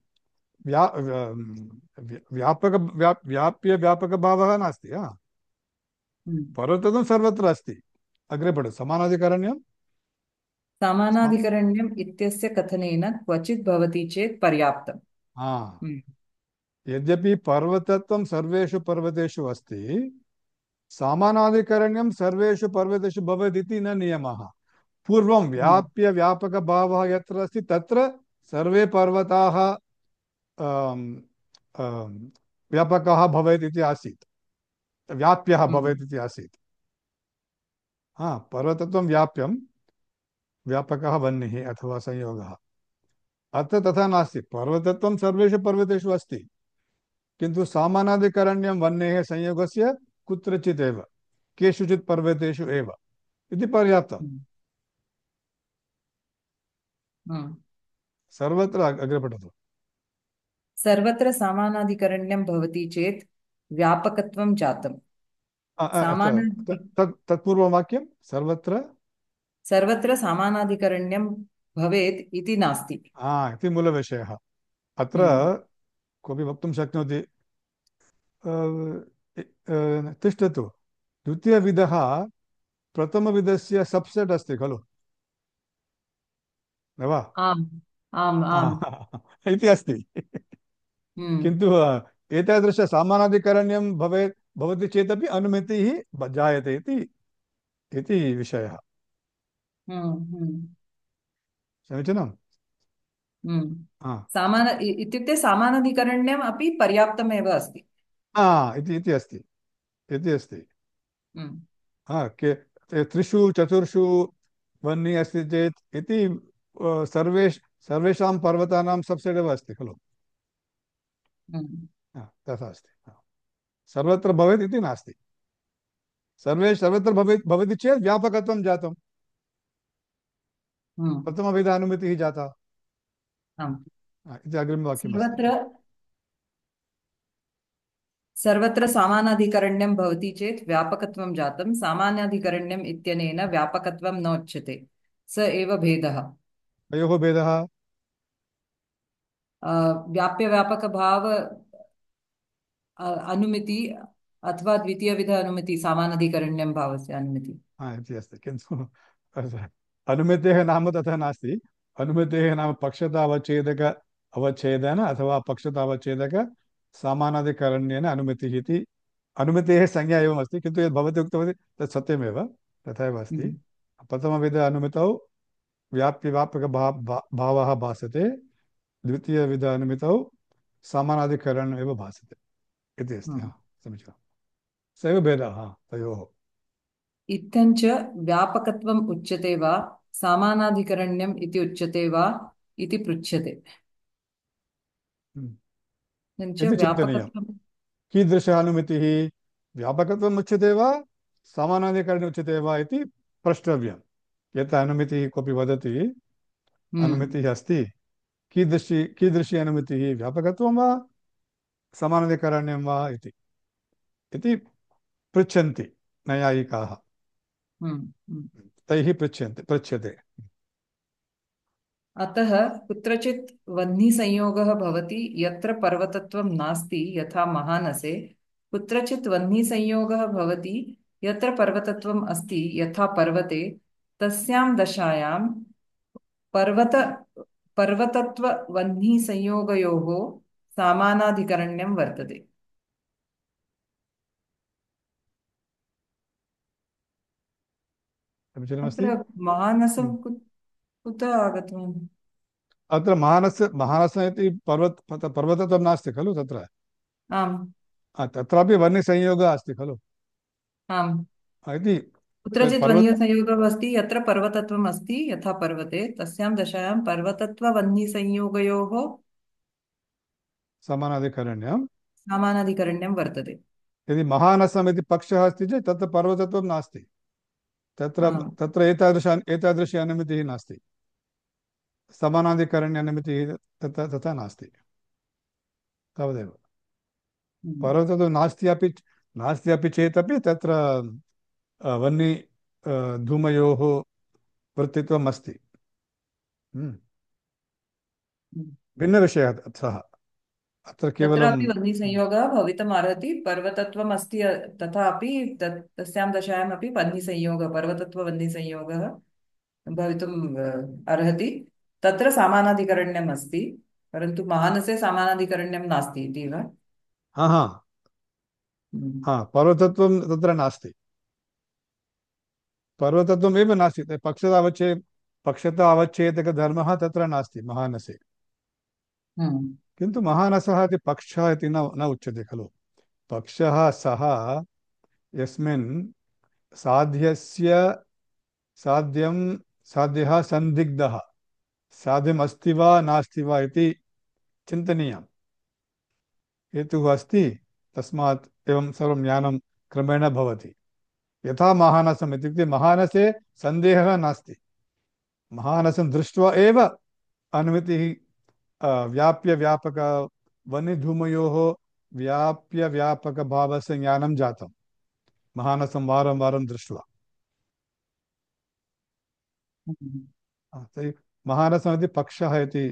Speaker 1: व्याप्य व्यापकभावः नास्ति।
Speaker 4: हम्म।
Speaker 1: पर्वतत्वं सर्वत्र अस्ति। अग्रे पठतु। समानाधिकरण्यं
Speaker 4: समानाधिकरण्यम् इत्यस्य कथनेन क्वचित् भवति चेत् पर्याप्तम्।
Speaker 1: हा,
Speaker 4: हम्म।
Speaker 1: यद्यपि पर्वतत्वं सर्वेषु पर्वतेषु अस्ति, सामानाधिकरण्यं सर्वेषु पर्वतेषु भवेत् इति न नियमः। पूर्वं
Speaker 4: हम्म।
Speaker 1: व्याप्य व्यापकभावः यत्र अस्ति तत्र सर्वे पर्वताः अम्, अम्, व्यापकः भवेत् इति आसीत्, व्याप्यः
Speaker 4: हम्म।
Speaker 1: भवेत् इति आसीत्। पर्वतत्वं व्याप्यं, व्यापकः वह्निः अथवा संयोगः। अत्र तथा नास्ति। पर्वतत्वं सर्वेषु पर्वतेषु अस्ति, किन्तु सामानाधिकरण्यं वह्नेः संयोगस्य कुत्रचित् एव, केषुचित् पर्वतेषु एव इति पर्याप्तम्।
Speaker 4: हम्म। हम्म।
Speaker 1: सर्वत्र अग्रे पठतु।
Speaker 4: सर्वत्र समानाधिकरण्यं भवति चेत् व्यापकत्वं जातम्। सामानाधिक
Speaker 1: तत्पूर्वं वाक्यं सर्वत्र
Speaker 4: सर्वत्र समानाधिकरण्यं भवेत् इति नास्ति।
Speaker 1: इति मूलविषयः। अत्र
Speaker 4: हम्म।
Speaker 1: कोऽपि वक्तुं शक्नोति तिष्ठतु, द्वितीयविधः प्रथमविधस्य सबसेट् अस्ति खलु, न वा?
Speaker 4: आम्। आम्। आम्।
Speaker 1: इति अस्ति।
Speaker 4: हम्म।
Speaker 1: किन्तु एतादृश सामानाधिकरण्यं भवति चेदपि अनुमतिः जायते इति विषयः।
Speaker 4: हम्म। हम्म।
Speaker 1: समीचीनम्।
Speaker 4: हम्म।
Speaker 1: हा
Speaker 4: इत्युक्ते समानाधिकरण्यम् अपि पर्याप्तमेव अस्ति।
Speaker 1: इति अस्ति, इति अस्ति।
Speaker 4: हम्म।
Speaker 1: त्रिषु चतुर्षु वह्निः अस्ति चेत् इति सर्वेषां पर्वतानां सबसेट् एव अस्ति खलु।
Speaker 4: हम्म।
Speaker 1: तथा अस्ति। सर्वत्र भवेत् इति नास्ति। सर्वत्र भवति चेत् व्यापकत्वं जातं,
Speaker 4: हम्म।
Speaker 1: प्रथमविध अनुमतिः जाता
Speaker 4: आम्।
Speaker 1: इति अग्रिमवाक्यमस्ति।
Speaker 4: सर्वत्र सर्वत्र समानाधिकरण्यं भवति चेत् व्यापकत्वं जातं। सामान्याधिकरण्यम् इत्यनेन व्यापकत्वं न उच्यते। स एव भेदः।
Speaker 1: तयोः भेदः
Speaker 4: व्याप्यव्यापकभाव अनुमिति अथवा द्वितीयविध अनुमिति समानाधिकरण्यं भावस्य अनुमिति।
Speaker 1: इति अस्ति, किन्तु अनुमतेः नाम तथा नास्ति। अनुमतेः नाम पक्षतावच्छेदक अवच्छेदन अथवा पक्षतावच्छेदक समानाधिकरण्येन अनुमतिः इति अनुमतेः संज्ञा एवमस्ति, किन्तु यद् भवती उक्तवती तत् सत्यमेव, तथा एव अस्ति।
Speaker 4: हम्म।
Speaker 1: प्रथमविध अनुमितौ भावः भासते, द्वितीयविध अनुमितौ समानाधिकरणम् एव भासते इति अस्ति।
Speaker 4: हम्म।
Speaker 1: समीचीनं। स एव भेदः तयोः।
Speaker 4: इत्थञ्च व्यापकत्वम् उच्यते वा समानाधिकरण्यम् इति उच्यते वा इति पृच्छ्यते।
Speaker 1: हम्म।
Speaker 4: इत्थञ्च
Speaker 1: इति चिन्तनीयं।
Speaker 4: व्यापकत्वं
Speaker 1: कीदृश अनुमितिः? व्यापकत्वम् उच्यते वा समानाधिकरणम् उच्यते वा इति प्रष्टव्यं। यत् अनुमितिः कोऽपि वदति
Speaker 4: हम्म।
Speaker 1: अनुमितिः अस्ति, कीदृशी अनुमितिः? व्यापकत्वं वा समानाधिकरण्यं वा इति इति पृच्छन्ति नैयायिकाः। तैः पृच्छ्यते।
Speaker 4: अतः कुत्रचित् वह्निसंयोगः भवति यत्र पर्वतत्वं नास्ति यथा महानसे, कुत्रचित् वह्निसंयोगः भवति यत्र पर्वतत्वम् अस्ति यथा पर्वते, तस्यां दशायां पर्वत पर्वतत्ववह्निसंयोगयोः सामानाधिकरण्यं वर्तते।
Speaker 1: समीचीनमस्ति।
Speaker 4: अत्र महानसं कुतः आगतवान्?
Speaker 1: अत्र महानस इति पर्वतत्वं नास्ति खलु तत्र।
Speaker 4: आम्
Speaker 1: तत्रापि वर्णसंयोगः अस्ति खलु
Speaker 4: आम्,
Speaker 1: इति।
Speaker 4: कुत्रचित्
Speaker 1: पर्वत
Speaker 4: वह्निसंयोगः अस्ति यत्र पर्वतत्वम् अस्ति यथा पर्वते, तस्यां दशायां पर्वतत्ववह्निसंयोगयोः
Speaker 1: समानाधिकरण्यं
Speaker 4: सामानाधिकरण्यं वर्तते।
Speaker 1: यदि महानसम् इति पक्षः अस्ति चेत् तत्र पर्वतत्वं नास्ति। तत्र
Speaker 4: आम्
Speaker 1: तत्र एतादृशी अनुमतिः नास्ति। समानाधिकरण्य अनुमतिः तथा नास्ति। तावदेव। पर्वतत्वं नास्ति अपि चेदपि तत्र वह्नि धूमयोः वृत्तित्वम् अस्ति। भिन्नविषयः सः। अत्र केवलं
Speaker 4: तत्रापि वह्निसंयोगः भवितुम् अर्हति। पर्वतत्वम् अस्ति तथापि तस्यां दशायामपि वह्निसंयोगः, पर्वतत्ववह्निसंयोगः भवितुम् अर्हति। तत्र सामानाधिकरण्यम् अस्ति, परन्तु महानसे सामानाधिकरण्यं नास्ति इति वा?
Speaker 1: हा हा हा, पर्वतत्वं तत्र नास्ति। पर्वतत्वमेव नास्ति। पक्षता अवच्छेदकधर्मः तत्र नास्ति महानसे। किन्तु महानसः इति पक्षः इति न उच्यते खलु। पक्षः सः यस्मिन् साध्यः संदिग्धः, साध्यम् अस्ति वा नास्ति वा इति चिन्तनीयम्। हेतुः अस्ति, तस्मात् एवं सर्वं ज्ञानं क्रमेण भवति। यथा महानसम् इत्युक्ते महानसे सन्देहः नास्ति। महानसं दृष्ट्वा एव अनुमतिः व्याप्य वह्निधूमयोः व्याप्यव्यापकभावस्य ज्ञानं जातं महानसं वारं वारं दृष्ट्वा। तर्हि महानसमिति पक्षः इति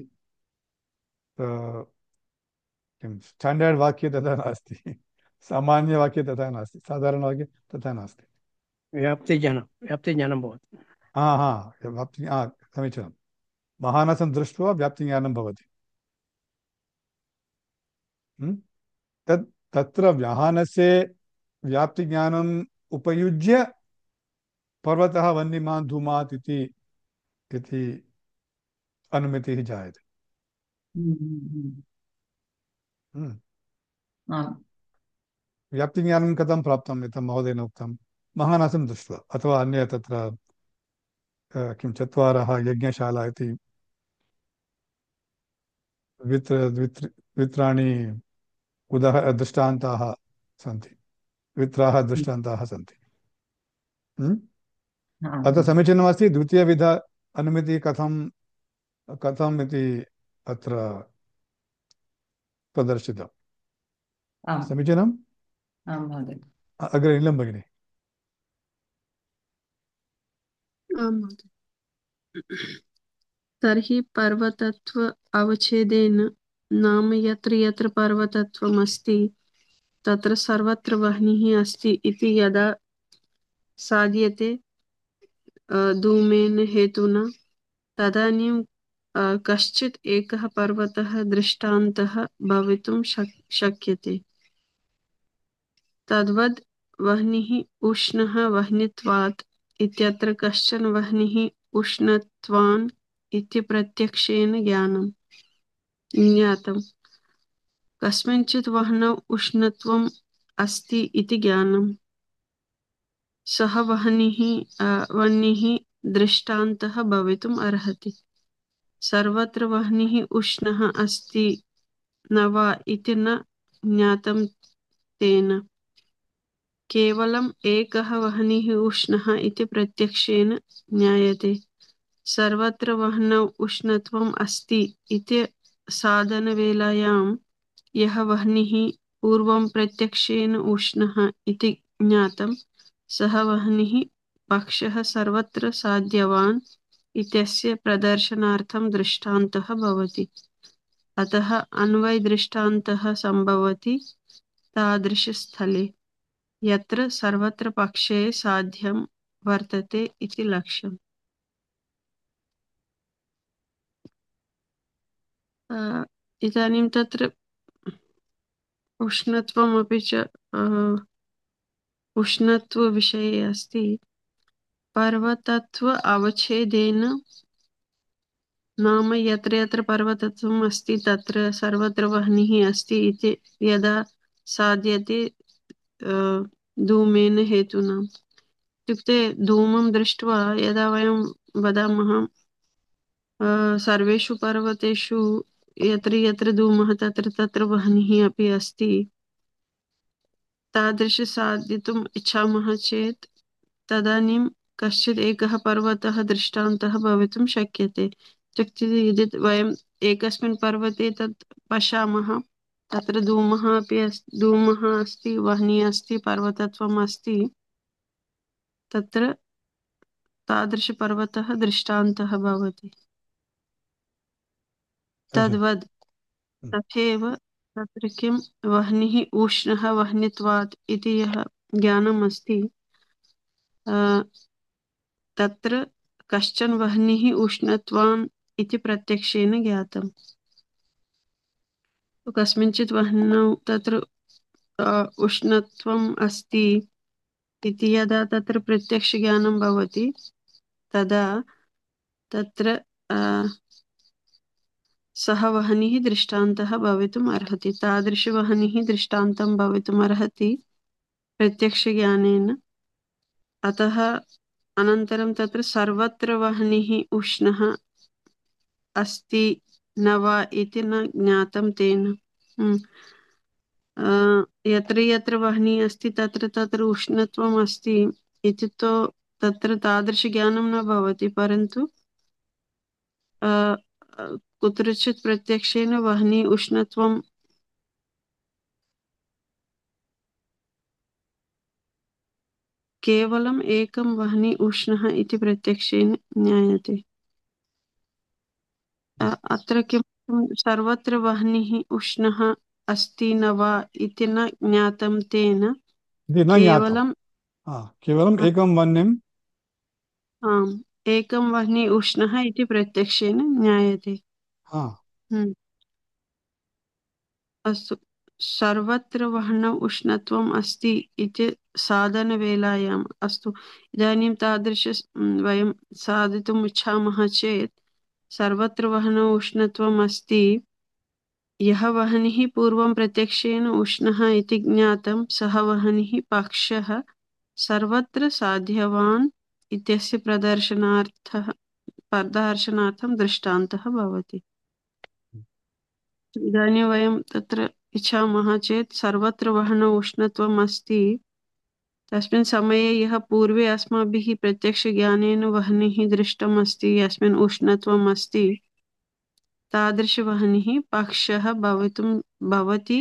Speaker 1: किं स्टाण्डर्ड् वाक्ये तथा नास्ति। सामान्यवाक्ये तथा नास्ति, साधारणवाक्ये तथा नास्ति।
Speaker 3: व्याप्तिज्ञानं भवति।
Speaker 1: समीचीनं। महानसं दृष्ट्वा व्याप्तिज्ञानं भवति। तत्र महानसे व्याप्तिज्ञानम् उपयुज्य पर्वतः वह्निमान् धूमात् इति अनुमतिः जायते। व्याप्तिज्ञानं कथं प्राप्तं यथा महोदयेन उक्तं, महानसं दृष्ट्वा अथवा अन्य तत्र किं चत्वारः यज्ञशाला इति वित्राणि दृष्टान्ताः सन्ति, वित्राः दृष्टान्ताः सन्ति। अतः समीचीनमस्ति। द्वितीयविध अनुमतिः कथम् इति अत्र प्रदर्शितम्। समीचीनम्।
Speaker 4: आम् महोदय।
Speaker 1: अग्रे नीलं भगिनि।
Speaker 2: आम् महोदय। तर्हि पर्वतत्व अवच्छेदेन नाम यत्र यत्र पर्वतत्वमस्ति तत्र सर्वत्र वह्निः अस्ति इति यदा साध्यते धूमेन हेतुना, तदानीं कश्चित् एकः पर्वतः दृष्टान्तः भवितुं शक्यते। तद्वद् वह्निः उष्णः वह्नित्वात् इत्यत्र कश्चन वह्निः उष्णत्वान् इति प्रत्यक्षेन ज्ञातम्। कस्मिंश्चित् वह्नौ उष्णत्वम् अस्ति इति ज्ञानम्। सः वह्निः दृष्टान्तः भवितुम् अर्हति। सर्वत्र वह्निः उष्णः अस्ति न वा इति न ज्ञातं तेन। केवलम् एकः वह्निः उष्णः इति प्रत्यक्षेन ज्ञायते। सर्वत्र वह्नौ उष्णत्वम् अस्ति इति साधनवेलायां यः वह्निः पूर्वं प्रत्यक्षेन उष्णः इति ज्ञातं, सः वह्निः पक्षः सर्वत्र साध्यवान् इत्यस्य प्रदर्शनार्थं दृष्टान्तः भवति। अतः अन्वयदृष्टान्तः सम्भवति तादृशस्थले यत्र सर्वत्र पक्षे साध्यं वर्तते इति लक्ष्यम्। इदानीं तत्र उष्णत्वमपि च उष्णत्वविषये अस्ति। पर्वतत्व अवच्छेदेन नाम यत्र यत्र पर्वतत्वम् अस्ति तत्र सर्वत्र वह्निः अस्ति इति यदा साध्यते धूमेन हेतुना। इत्युक्ते धूमं दृष्ट्वा यदा वयं वदामः सर्वेषु पर्वतेषु यत्र यत्र धूमः तत्र तत्र वह्निः अपि अस्ति, तादृश साधितुम् इच्छामः चेत् तदानीं कश्चित् एकः पर्वतः दृष्टान्तः भवितुं शक्यते। इत्युक्ते यदि वयम् एकस्मिन् पर्वते तत् पश्यामः, तत्र धूमः अस्ति, वह्निः अस्ति, पर्वतत्वम् अस्ति, तत्र तादृशपर्वतः दृष्टान्तः भवति। तद्वद् तथैव तत्र किं वह्निः उष्णः वह्नित्वात् इति यः ज्ञानम् अस्ति, तत्र कश्चन वह्निः उष्णत्वान् इति प्रत्यक्षेन ज्ञातम्। कस्मिंश्चित् वह्नौ तत्र उष्णत्वम् अस्ति इति यदा तत्र प्रत्यक्षज्ञानं भवति तदा तत्र सः वह्निः दृष्टान्तः भवितुम् अर्हति। तादृशवह्निः दृष्टान्तं भवितुम् अर्हति प्रत्यक्षज्ञानेन। अतः अनन्तरं तत्र सर्वत्र वह्निः उष्णः अस्ति न वा इति न ज्ञातं तेन। यत्र यत्र वह्निः अस्ति तत्र तत्र उष्णत्वम् अस्ति इति तु तत्र तादृशज्ञानं न भवति, परन्तु कुत्रचित् प्रत्यक्षेन वह्निः उष्णत्वं केवलम् एकं वह्निः उष्णः इति प्रत्यक्षेन ज्ञायते। अत्र किं सर्वत्र वह्निः उष्णः अस्ति न वा इति न ज्ञातं तेन,
Speaker 1: केवलम् एकं वह्निम्
Speaker 2: आम् एकं वह्निः उष्णः इति प्रत्यक्षेन ज्ञायते। अस्तु, सर्वत्र वह्नौ उष्णत्वम् अस्ति इति साधनवेलायाम् अस्तु, इदानीं तादृश वयं साधितुम् इच्छामः चेत् सर्वत्र वह्नौ उष्णत्वम् अस्ति, यः वह्निः पूर्वं प्रत्यक्षेन उष्णः इति ज्ञातं सः वह्निः पक्षः सर्वत्र साध्यवान् इत्यस्य प्रदर्शनार्थं दृष्टान्तः भवति। इदानीं वयं तत्र इच्छामः चेत् सर्वत्र वह्नौ उष्णत्वम् अस्ति, तस्मिन् समये यः पूर्वे अस्माभिः प्रत्यक्षज्ञानेन वह्निः दृष्टम् अस्ति, यस्मिन् उष्णत्वम् अस्ति, तादृशवह्निः पक्षः भवति।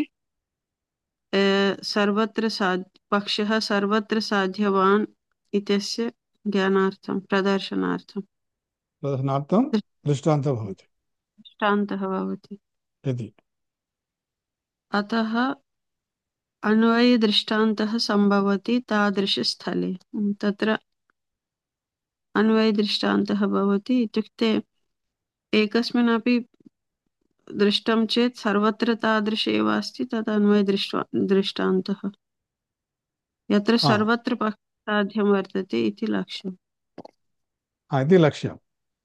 Speaker 2: पक्षः सर्वत्र साध्यवान् इत्यस्य ज्ञानार्थं प्रदर्शनार्थं
Speaker 1: दृष्टान्तः भवति
Speaker 2: दृष्टान्तः भवति।
Speaker 1: इति।
Speaker 2: अतः अन्वयदृष्टान्तः सम्भवति तादृशस्थले। तत्र अन्वयदृष्टान्तः भवति इत्युक्ते एकस्मिन्नपि दृष्टं चेत् सर्वत्र तादृश एव अस्ति, तद् अन्वयदृष्टान्तः। यत्र सर्वत्र साध्यं वर्तते इति लक्ष्यम्।
Speaker 1: इति लक्ष्यम्।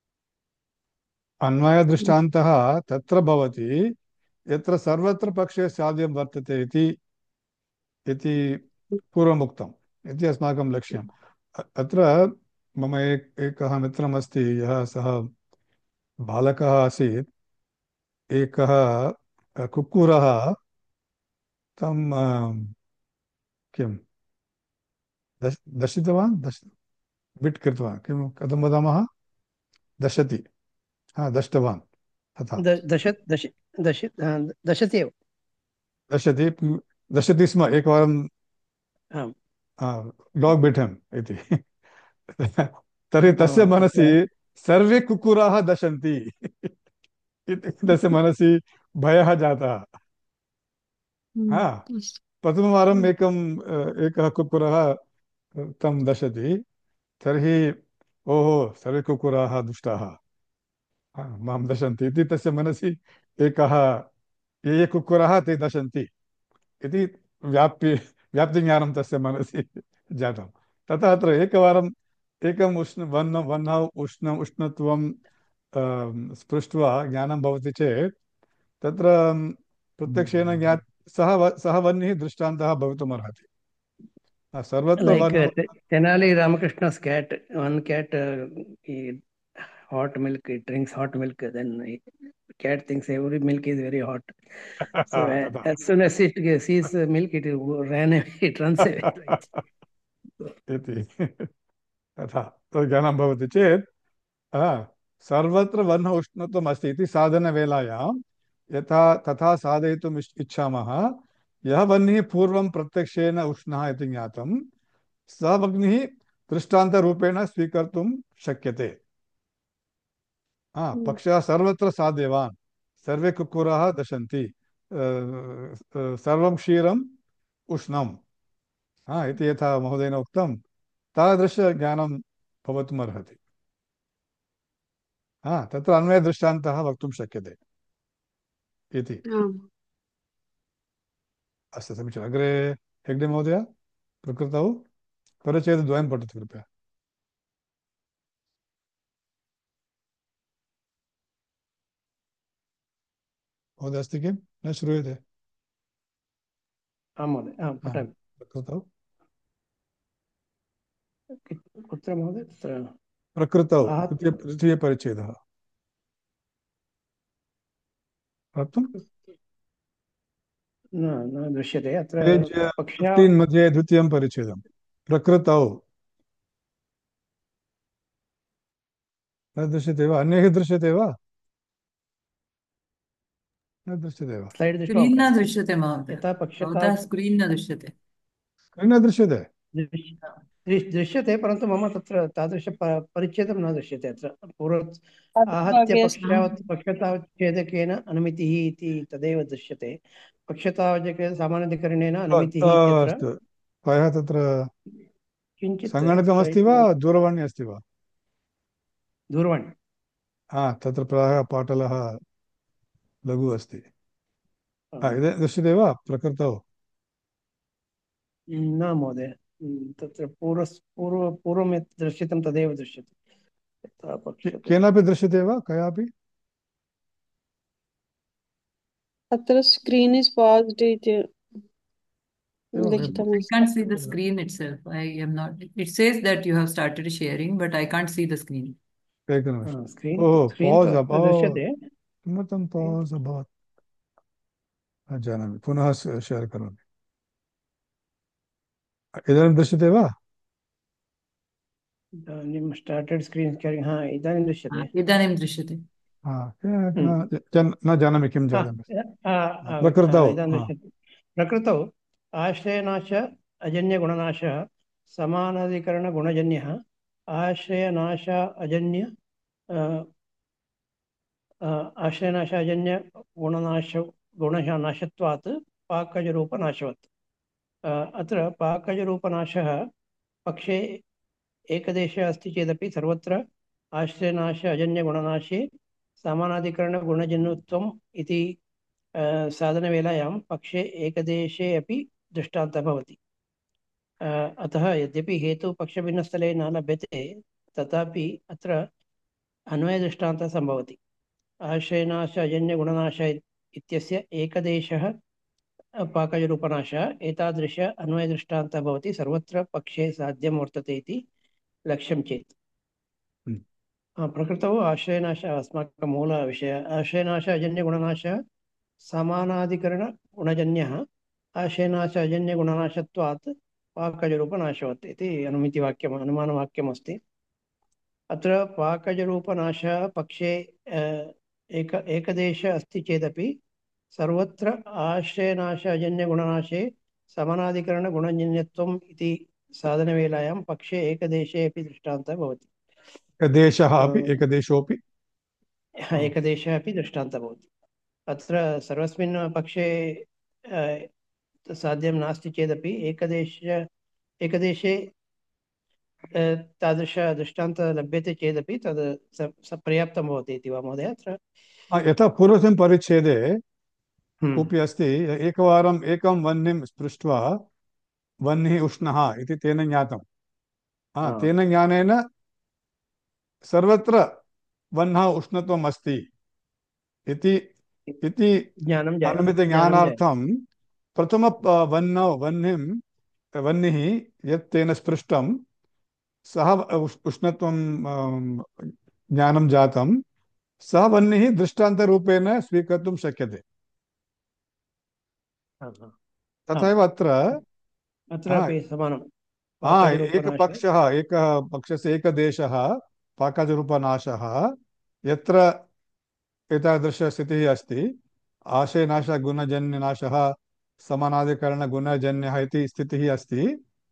Speaker 1: अन्वयदृष्टान्तः तत्र भवति यत्र सर्वत्र पक्षे साध्यं वर्तते इति पूर्वमुक्तम् इति अस्माकं लक्ष्यम्। अत्र मम एकः मित्रमस्ति, यः सः बालकः आसीत्। एकः कुक्कुरः तं किं दर्शितवान्, बिट् कृतवान्, किं कथं वदामः, दशति, दष्टवान्, तथा
Speaker 3: दशति एव
Speaker 1: दशति स्म एकवारं, डाग् बिट् हिम् इति तर्हि तस्य मनसि
Speaker 3: तत्र
Speaker 1: सर्वे कुक्कुराः दशन्ति इति तस्य मनसि भयः जातः। हा,
Speaker 2: अस्तु।
Speaker 1: प्रथमवारम् एकः कुक्कुरः तं दशति। तर्हि ओहो, सर्वे कुक्कुराः दुष्टाः, मां दशन्ति इति तस्य मनसि एकः, ये ये कुक्कुराः ते दशन्ति इति व्याप्य व्याप्तिज्ञानं तस्य मनसि जातं। तथा अत्र एकवारम् एकम् वह्नौ उष्णत्वं स्पृष्ट्वा ज्ञानं भवति चेत् तत्र प्रत्यक्षेन सः वह्निः दृष्टान्तः भवितुमर्हति। सर्वत्र
Speaker 3: like
Speaker 1: वह्नौ
Speaker 3: Tenali Ramakrishna's cat, one cat, he hot milk, he drinks hot milk, then cat thinks every milk is very hot. So
Speaker 1: तथा
Speaker 3: as soon as it sees milk, it ran away, it runs away.
Speaker 1: इति तथा ज्ञानं भवति चेत् सर्वत्र वह्न उष्णत्वम् अस्ति इति साधनवेलायां यथा तथा साधयितुम् इच्छामः। यः वह्निः पूर्वं प्रत्यक्षेन उष्णः इति ज्ञातं, सः वह्निः दृष्टान्तरूपेण स्वीकर्तुं शक्यते। पक्षः सर्वत्र साध्यवान्, सर्वे कुक्कुराः दशन्ति, सर्वं क्षीरम् उष्णम् इति यथा महोदयेन उक्तं, तादृशज्ञानं भवितुमर्हति। तत्र अन्वयदृष्टान्तः वक्तुं शक्यते इति।
Speaker 2: आम्।
Speaker 1: अस्तु, समीचीनम्। अग्रे हेग्डे महोदय, प्रकृतौ परिच्छेदद्वयं पठतु कृपया। महोदय अस्ति किं? न श्रूयते।
Speaker 3: आं महोदय, पठामि।
Speaker 1: प्रकृतौ
Speaker 3: कुत्र महोदय? तत्र
Speaker 1: प्रकृतौ
Speaker 3: आहत्य
Speaker 1: द्वितीयपरिच्छेदः प्राप्तुं
Speaker 3: न दृश्यते अत्र।
Speaker 1: पेज्
Speaker 3: पक्षा
Speaker 1: 15 मध्ये द्वितीयं परिच्छेदं प्रकृतौ न दृश्यते वा? अन्यैः दृश्यते वा? न दृश्यते वा?
Speaker 3: स्लैड् दृष्ट्वा
Speaker 4: स्क्रीन् न
Speaker 3: पठामि।
Speaker 4: दृश्यते महोदय,
Speaker 3: यथा पक्षता
Speaker 4: भवतः स्क्रीन् न दृश्यते।
Speaker 1: स्क्रीन् न दृश्यते?
Speaker 3: दृश्यते, परन्तु मम तत्र तादृश परिच्छेदं न दृश्यते। अत्र पूर्वत् आहत्य
Speaker 2: अधोभागे अस्ति।
Speaker 3: पक्षतावच्छेदकेन अनुमितिः इति तदेव दृश्यते। पक्षतावच्छेदकेन सामान्यधिकरणेन अनुमितिः इत्यत्र
Speaker 1: अस्तु, प्रायः तत्र
Speaker 3: किञ्चित्
Speaker 1: सङ्गणकमस्ति वा,
Speaker 3: स्लैड्
Speaker 1: दूरवाणी अस्ति वा?
Speaker 3: दूरवाणी
Speaker 1: तत्र प्रायः पाटलः लघु अस्ति।
Speaker 3: आम्।
Speaker 1: इदं दृश्यते वा प्रकृतौ?
Speaker 3: न महोदय, तत्र पूर्वं यत् दृश्यतं तदेव दृश्यते। यथा पक्षता
Speaker 1: केनापि दृश्यते वा, कयापि?
Speaker 2: अत्र स्क्रीन् इस् पास्ड् इति
Speaker 4: I
Speaker 2: लिखितमस्ति।
Speaker 4: can't see the screen itself. I am not. It says that you have started sharing, but I can't see the screen.
Speaker 1: एकनिमिषम्।
Speaker 3: स्क्रीन्
Speaker 1: ओहो,
Speaker 3: स्क्रीन् तु
Speaker 1: पास्
Speaker 3: अत्र दृश्यते।
Speaker 1: किमर्थं पास् अभवत्? न जानामि, पुनः शेर् करोमि। इदानीं दृश्यते वा?
Speaker 3: इदानीं स्टार्टेड् स्क्रीन् शेरिङ्ग्, इदानीं दृश्यते।
Speaker 4: इदानीं दृश्यते।
Speaker 1: न जानामि किं जातम्। प्रकृतौ
Speaker 3: इदानीं दृश्यते। प्रकृतौ आश्रयनाश अजन्यगुणनाशः समानाधिकरणगुणजन्यः आश्रयनाश अजन्य आश्रयनाशाजन्यगुणनाश गुणनाशत्वात् पाकजरूपनाशवत्। अत्र पाकजरूपनाशः पक्षे एकदेशे अस्ति चेदपि सर्वत्र आश्रयनाश अजन्यगुणनाशे समानाधिकरणगुणजन्यत्वम् इति साधनवेलायां पक्षे एकदेशे अपि दृष्टान्तः भवति। अतः यद्यपि हेतुपक्षभिन्नस्थले न लभ्यते, तथापि अत्र अन्वयदृष्टान्तः सम्भवति। आश्रयनाश अजन्यगुणनाश इत्यस्य एकदेशः पाकजरूपनाशः एतादृश अन्वयदृष्टान्तः भवति सर्वत्र पक्षे साध्यं वर्तते इति लक्ष्यं चेत्। प्रकृतौ आश्रयनाश अस्माकं मूलविषयः। आश्रयनाश अजन्यगुणनाशः समानाधिकरणगुणजन्यः आश्रयनाश अजन्यगुणनाशत्वात् पाकजरूपनाशवत् इति अनुमानवाक्यमस्ति। अत्र पाकजरूपनाशः पक्षे एकदेश अस्ति चेदपि सर्वत्र आश्रयनाश अजन्यगुणनाशे समानाधिकरणगुणजन्यत्वम् इति साधनवेलायां पक्षे एकदेशे अपि दृष्टान्तः भवति।
Speaker 1: एकदेशः अपि एकदेशोऽपि
Speaker 3: एकदेशः अपि दृष्टान्तः भवति। अत्र सर्वस्मिन् पक्षे साध्यं नास्ति चेदपि एकदेशे तादृशदृष्टान्तः लभ्यते चेदपि तद् पर्याप्तं भवति इति वा महोदय अत्र?
Speaker 1: यथा पूर्वस्मिन् परिच्छेदे
Speaker 3: हम्म।
Speaker 1: कोऽपि अस्ति एकवारम् एकं वह्निं स्पृष्ट्वा वह्निः उष्णः इति तेन ज्ञातं। तेन ज्ञानेन सर्वत्र वह्नः उष्णत्वम् अस्ति इति इति
Speaker 3: ज्ञानं जायते।
Speaker 1: अनुमितज्ञानार्थं प्रथम वह्निः यत् तेन स्पृष्टं सः उष्णत्वं ज्ञानं जातं, सः वह्निः दृष्टान्तरूपेण स्वीकर्तुं शक्यते। तथैव अत्र
Speaker 3: अत्रापि समानं पाकजरूपनाशः।
Speaker 1: एकः पक्षस्य एकदेशः पाकजरूपनाशः, यत्र एतादृशस्थितिः अस्ति, आशयनाशः गुणजन्यनाशः समानाधिकरणगुणजन्यः इति स्थितिः अस्ति।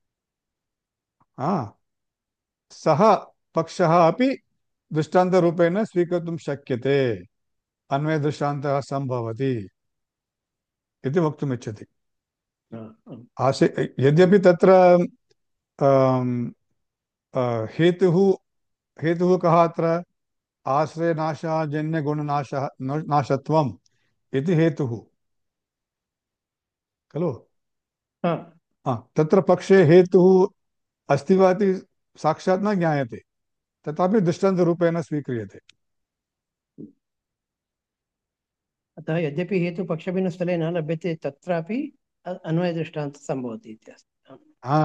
Speaker 1: सः पक्षः अपि दृष्टान्तरूपेण स्वीकर्तुं शक्यते, अन्वयदृष्टान्तः सम्भवति इति वक्तुमिच्छति। यद्यपि तत्र हेतुः कः अत्र? आश्रयनाशजन्यगुणनाशः नाशत्वम् इति हेतुः खलु? तत्र पक्षे हेतुः अस्ति वा इति साक्षात् न ज्ञायते, तथापि दृष्टान्तरूपेण स्वीक्रियते।
Speaker 3: अतः यद्यपि हेतुपक्षभिन्नस्थले न लभ्यते तत्रापि अन्वयदृष्टान्तः सम्भवति इत्यस्ति।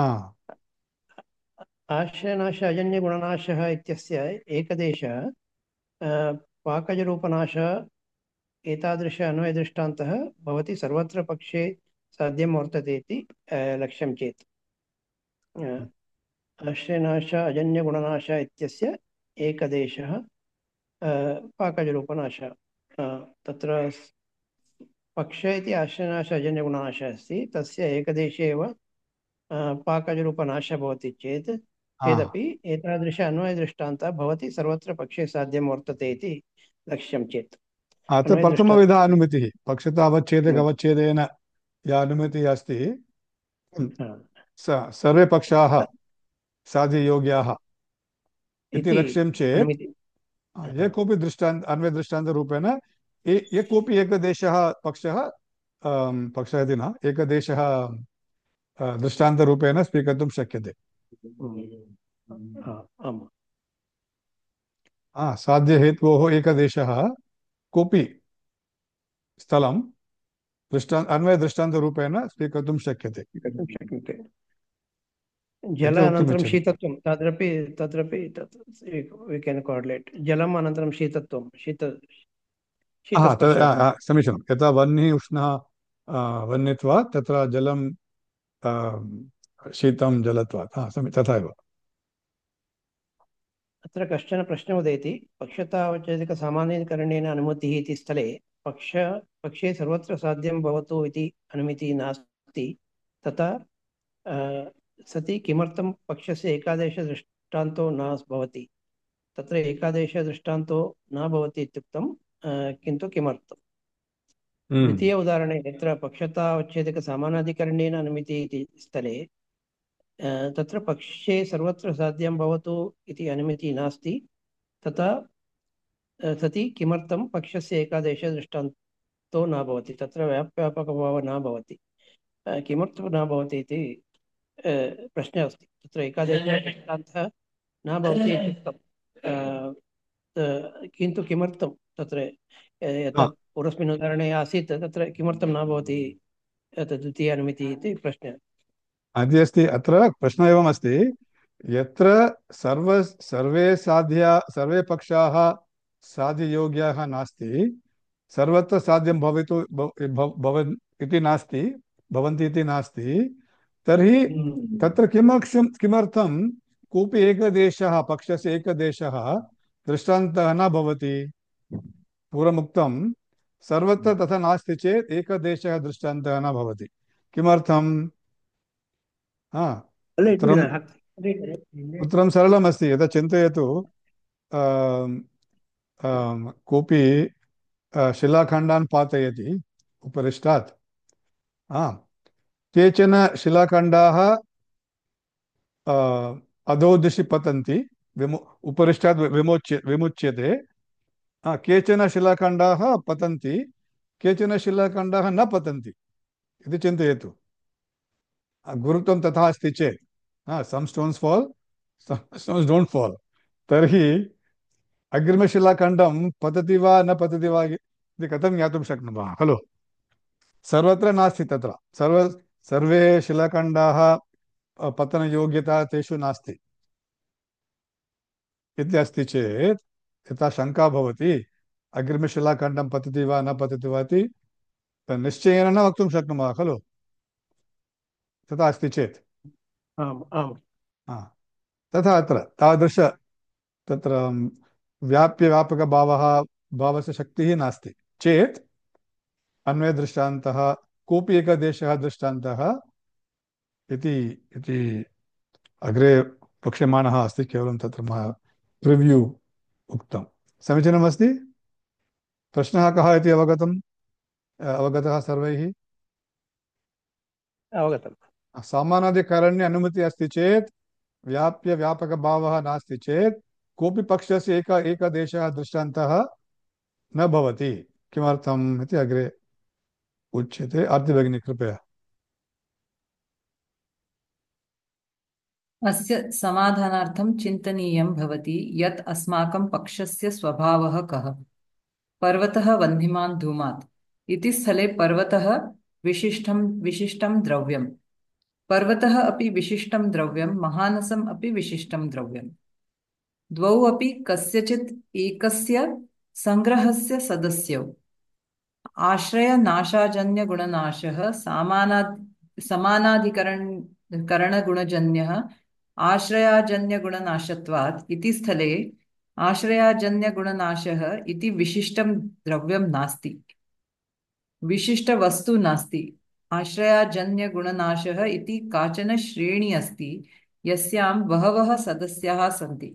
Speaker 3: आश्रयनाश अजन्यगुणनाशः इत्यस्य एकदेशः पाकजरूपनाशः एतादृश अन्वयदृष्टान्तः भवति सर्वत्र पक्षे साध्यं वर्तते इति लक्ष्यं चेत् आश्रयनाश अजन्यगुणनाश इत्यस्य एकदेशः पाकजरूपनाशः तत्र पक्षे इति आश्रयनाश अजन्यगुणनाशः अस्ति, तस्य एकदेशे एव पाकजरूपनाशः भवति चेदपि एतादृश अन्वयदृष्टान्तः भवति सर्वत्र पक्षे साध्यं वर्तते इति लक्ष्यं चेत्
Speaker 1: अत्र प्रथमविधा अनुमतिः पक्षतावच्छेदक अवच्छेदेन या अनुमतिः अस्ति, सर्वे पक्षाः साध्ययोग्याः इति लक्ष्यं चेत् ये कोऽपि अन्वयदृष्टान्तरूपेण ये कोऽपि एकदेशः पक्षः इति न, एकदेशः दृष्टान्तरूपेण स्वीकर्तुं शक्यते। साध्यहेतोः एकदेशः कोऽपि स्थलं अन्वयदृष्टान्तरूपेण स्वीकर्तुं शक्यते।
Speaker 3: जल अनन्तरं शीतत्वं तत्रापि we can correlate जलम् अनन्तरं शीतत्वं
Speaker 1: समीचीनं। यथा वह्निः उष्णः वह्नित्वात् तत्र जलं शीतं जलत्वात् तथा एव।
Speaker 3: अत्र कश्चन प्रश्नः उदेति पक्षतावच्छेदकसामान्यकरणेन अनुमतिः इति स्थले पक्षे सर्वत्र साध्यं भवतु इति अनुमतिः नास्ति, तथा सति किमर्थं पक्षस्य एकादेशदृष्टान्तो न भवति? तत्र एकादेशदृष्टान्तो न भवति इत्युक्तं किन्तु किमर्थं? द्वितीय उदाहरणे यत्र पक्षतावच्छेदकसामानाधिकरणेन अनुमतिः इति स्थले तत्र पक्षे सर्वत्र साध्यं भवतु इति अनुमतिः नास्ति, तथा सति किमर्थं पक्षस्य एकादेशदृष्टान्तो न भवति? तत्र व्यापकभावः न भवति, किमर्थं न भवति इति प्रश्नः अस्ति। तत्र एकादेशदृष्टान्तः न भवति इत्युक्तं किन्तु किमर्थं तत्र यथा पूर्वस्मिन् उदाहरणे आसीत् तत्र किमर्थं न भवति द्वितीय अनुमतिः इति प्रश्नः
Speaker 1: अस्ति। अत्र प्रश्नः एवमस्ति, यत्र सर्वे पक्षाः साध्ययोग्याः नास्ति, सर्वत्र साध्यं भवन्ति इति नास्ति, तर्हि तत्र किमर्थं कोऽपि एकदेशः पक्षस्य एकदेशः दृष्टान्तः न भवति? पूर्वमुक्तं सर्वत्र तथा नास्ति चेत् एकदेशः दृष्टान्तः न भवति। किमर्थं? उत्तरम् उत्तरं सरलमस्ति। यदा चिन्तयतु, आम्, कोऽपि शिलाखण्डान् पातयति उपरिष्टात्। केचन शिलाखण्डाः अधोदिशि पतन्ति, उपरिष्टात् विमुच्यते। केचन शिलाखण्डाः पतन्ति, केचन शिलाखण्डाः न पतन्ति इति चिन्तयतु। गुरुत्वं तथा अस्ति चेत्, some stones fall, some stones don't fall, तर्हि अग्रिमशिलाखण्डं पतति वा न पतति वा इति कथं ज्ञातुं शक्नुमः खलु? सर्वत्र नास्ति तत्र। सर्वे शिलाखण्डाः पतनयोग्यता तेषु नास्ति इति अस्ति चेत् यथा शङ्का भवति, अग्रिमशिलाखण्डं पतति वा न पतति वा इति निश्चयेन न वक्तुं शक्नुमः खलु, तथा अस्ति चेत्।
Speaker 3: आम् आम्
Speaker 1: तथा अत्र तादृश तत्र व्याप्यव्यापकभावः भावस्य शक्तिः नास्ति चेत् अन्वयदृष्टान्तः, कोऽपि एकः देशः दृष्टान्तः इति इति अग्रे वक्ष्यमाणः अस्ति। केवलं तत्र प्रिव्यू उक्तं। समीचीनमस्ति। प्रश्नः कः इति अवगतः सर्वैः?
Speaker 3: अवगतम्।
Speaker 1: सामानाधिकरण्ये अनुमतिः अस्ति चेत्, व्याप्यव्यापकभावः नास्ति चेत्, कोऽपि पक्षस्य एकदेशः दृष्टान्तः न भवति। किमर्थम् इति अग्रे उच्यते। आरती भगिनी कृपया।
Speaker 4: अस्य समाधानार्थं चिन्तनीयं भवति यत् अस्माकं पक्षस्य स्वभावः कः। पर्वतः वह्निमान् धूमात् इति स्थले पर्वतः विशिष्टं विशिष्टं द्रव्यं। पर्वतः अपि विशिष्टं द्रव्यं, महानसम् अपि विशिष्टं द्रव्यं। द्वौ अपि कस्यचित् एकस्य सङ्ग्रहस्य सदस्यौ। आश्रयनाशाजन्यगुणनाशः समानाधिकरणगुणजन्यः आश्रयाजन्यगुणनाशत्वात् इति स्थले आश्रयाजन्यगुणनाशः इति विशिष्टं द्रव्यं नास्ति, विशिष्टवस्तु नास्ति। आश्रयाजन्यगुणनाशः इति काचन श्रेणी अस्ति यस्यां बहवः सदस्याः सन्ति।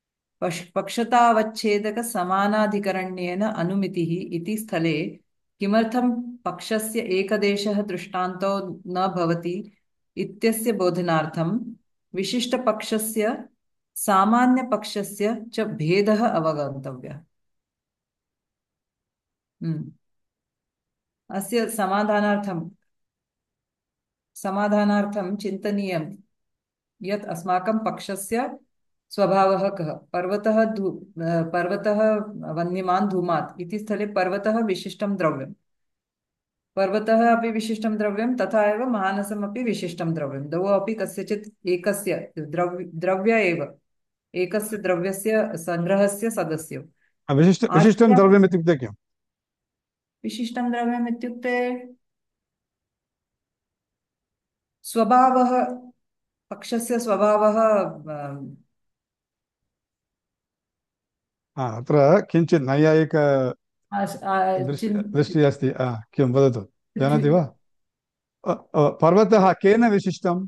Speaker 4: पक्षतावच्छेदकसमानाधिकरण्येन अनुमितिः इति स्थले किमर्थं पक्षस्य एकदेशः दृष्टान्तो न भवति इत्यस्य बोधनार्थं विशिष्टपक्षस्य सामान्यपक्षस्य च भेदः अवगन्तव्यः। अस्य समाधानार्थं चिन्तनीयं यत् अस्माकं पक्षस्य स्वभावः कः। पर्वतः वह्निमान् धूमात् इति स्थले पर्वतः विशिष्टं द्रव्यं, पर्वतः अपि विशिष्टं द्रव्यं, तथा एव महानसमपि विशिष्टं द्रव्यं। द्वौ अपि कस्यचित् एकस्य द्रव्य एव, एकस्य द्रव्यस्य सङ्ग्रहस्य सदस्यौ।
Speaker 1: विशिष्टं द्रव्यम् इत्युक्ते किम्?
Speaker 4: विशिष्टं द्रव्यम् इत्युक्ते स्वभावः, पक्षस्य स्वभावः।
Speaker 1: अत्र किञ्चित् नैयायिक दृष्टिः अस्ति। किं वदतु, जानाति वा? पर्वतः केन विशिष्टम्?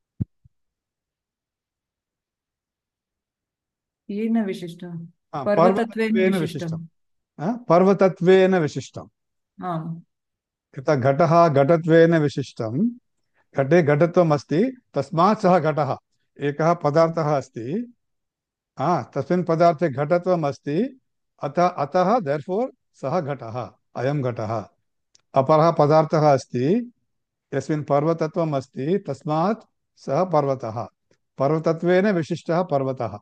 Speaker 4: येन विशिष्टं?
Speaker 1: पर्वतत्वेन विशिष्टं। पर्वतत्वेन विशिष्टम्। यथा घटः घटत्वेन विशिष्टं, घटे घटत्वम् अस्ति, तस्मात् सः घटः। एकः पदार्थः अस्ति, तस्मिन् पदार्थे घटत्वम् अस्ति, अतः देर्फोर् सः घटः, अयं घटः। अपरः पदार्थः अस्ति, यस्मिन् पर्वतत्वम् अस्ति, तस्मात् सः पर्वतः। पर्वतत्वेन विशिष्टः पर्वतः।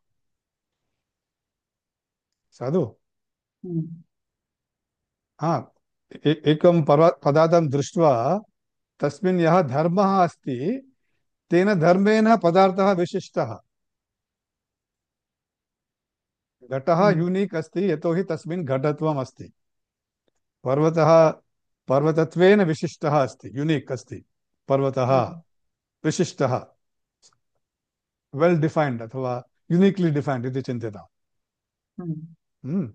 Speaker 1: साधु? एकं पदार्थं दृष्ट्वा तस्मिन् यः धर्मः अस्ति, तेन धर्मेण पदार्थः विशिष्टः। घटः यूनिक् अस्ति यतोहि तस्मिन् घटत्वम् अस्ति। पर्वतः पर्वतत्वेन विशिष्टः अस्ति, यूनिक् अस्ति। पर्वतः विशिष्टः, वेल् डिफैन्ड् अथवा यूनिक्लि डिफैन्ड् इति चिन्त्यताम्।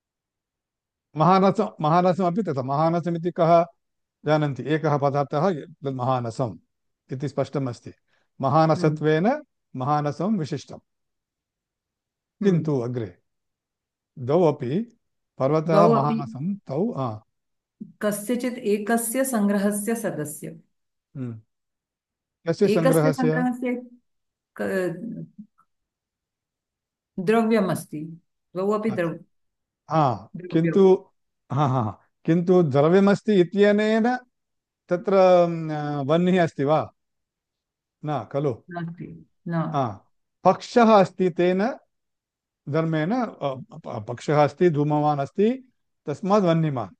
Speaker 1: महानसमपि तथा। महानसम् इति कः जानन्ति? एकः पदार्थः महानसम् इति स्पष्टम् अस्ति। महानसत्वेन महानसं विशिष्टं। किन्तु अग्रे द्वौ अपि पर्वतः
Speaker 4: द्वौ अपि
Speaker 1: महानसं तौ
Speaker 4: कस्यचित् एकस्य सङ्ग्रहस्य सदस्य।
Speaker 1: कस्य
Speaker 4: एकस्य
Speaker 1: सङ्ग्रहस्य?
Speaker 4: सङ्ग्रहस्य द्रव्यमस्ति। द्वौ अपि
Speaker 1: हा
Speaker 4: द्रव्यौ
Speaker 1: किन्तु किन्तु द्रव्यमस्ति इत्यनेन तत्र वह्निः अस्ति वा? न खलु।
Speaker 4: नास्ति न।
Speaker 1: हा पक्षः अस्ति, तेन धर्मेण पक्षः अस्ति, धूमवान् अस्ति, तस्मात् वह्निमान्।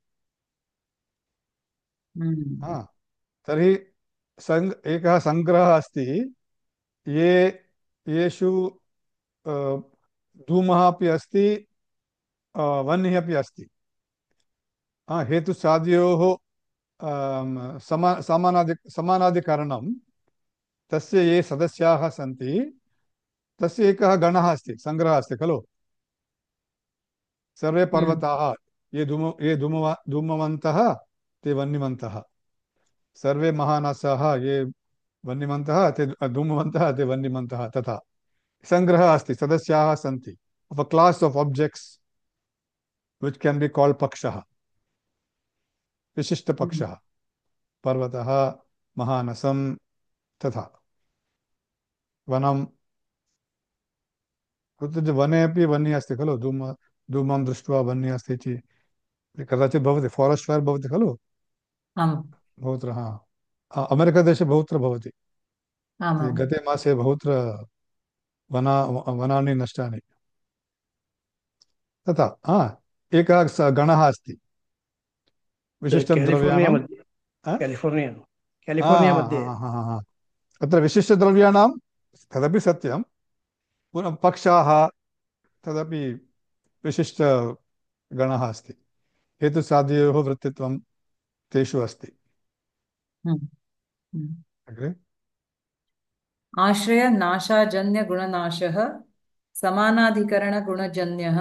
Speaker 1: हा तर्हि एकः सङ्ग्रहः अस्ति, ये येषु धूमः अपि अस्ति, वह्निः अपि अस्ति। हेतुसाध्योः समानाधिकरणं तस्य ये सदस्याः सन्ति तस्य एकः गणः अस्ति, सङ्ग्रहः अस्ति खलु। सर्वे पर्वताः ये धूमवन्तः ते वह्निमन्तः, सर्वे महानसाः ये वह्निमन्तः ते धूमवन्तः ते वह्निमन्तः, तथा सङ्ग्रहः अस्ति, सदस्याः सन्ति of a class of objects which can be called पक्षः, विशिष्टपक्षः। पर्वतः, महानसं, तथा वनं, कुत्रचित् वने अपि वह्निः अस्ति खलु। धूमं दृष्ट्वा वह्निः अस्ति इति कदाचित् भवति, फारेस्ट् फैर् भवति खलु
Speaker 4: आम्
Speaker 1: बहुत्र। अमेरिकादेशे बहुत्र भवति।
Speaker 4: आमाम्
Speaker 1: गते मासे बहुत्र वनानि नष्टानि। तथा एकः गणः अस्ति विशिष्टं
Speaker 3: केलिफोर्निया
Speaker 1: द्रव्याणां।
Speaker 3: मध्ये, केलिफोर्निया मध्ये
Speaker 1: अत्र विशिष्टद्रव्याणां तदपि सत्यं, पुनः पक्षाः तदपि विशिष्टगणः अस्ति। हेतुसाध्ययोः वृत्तित्वं तेषु अस्ति। अग्रे
Speaker 4: आश्रय नाशाजन्य गुणनाशः समानाधिकरणगुणजन्यः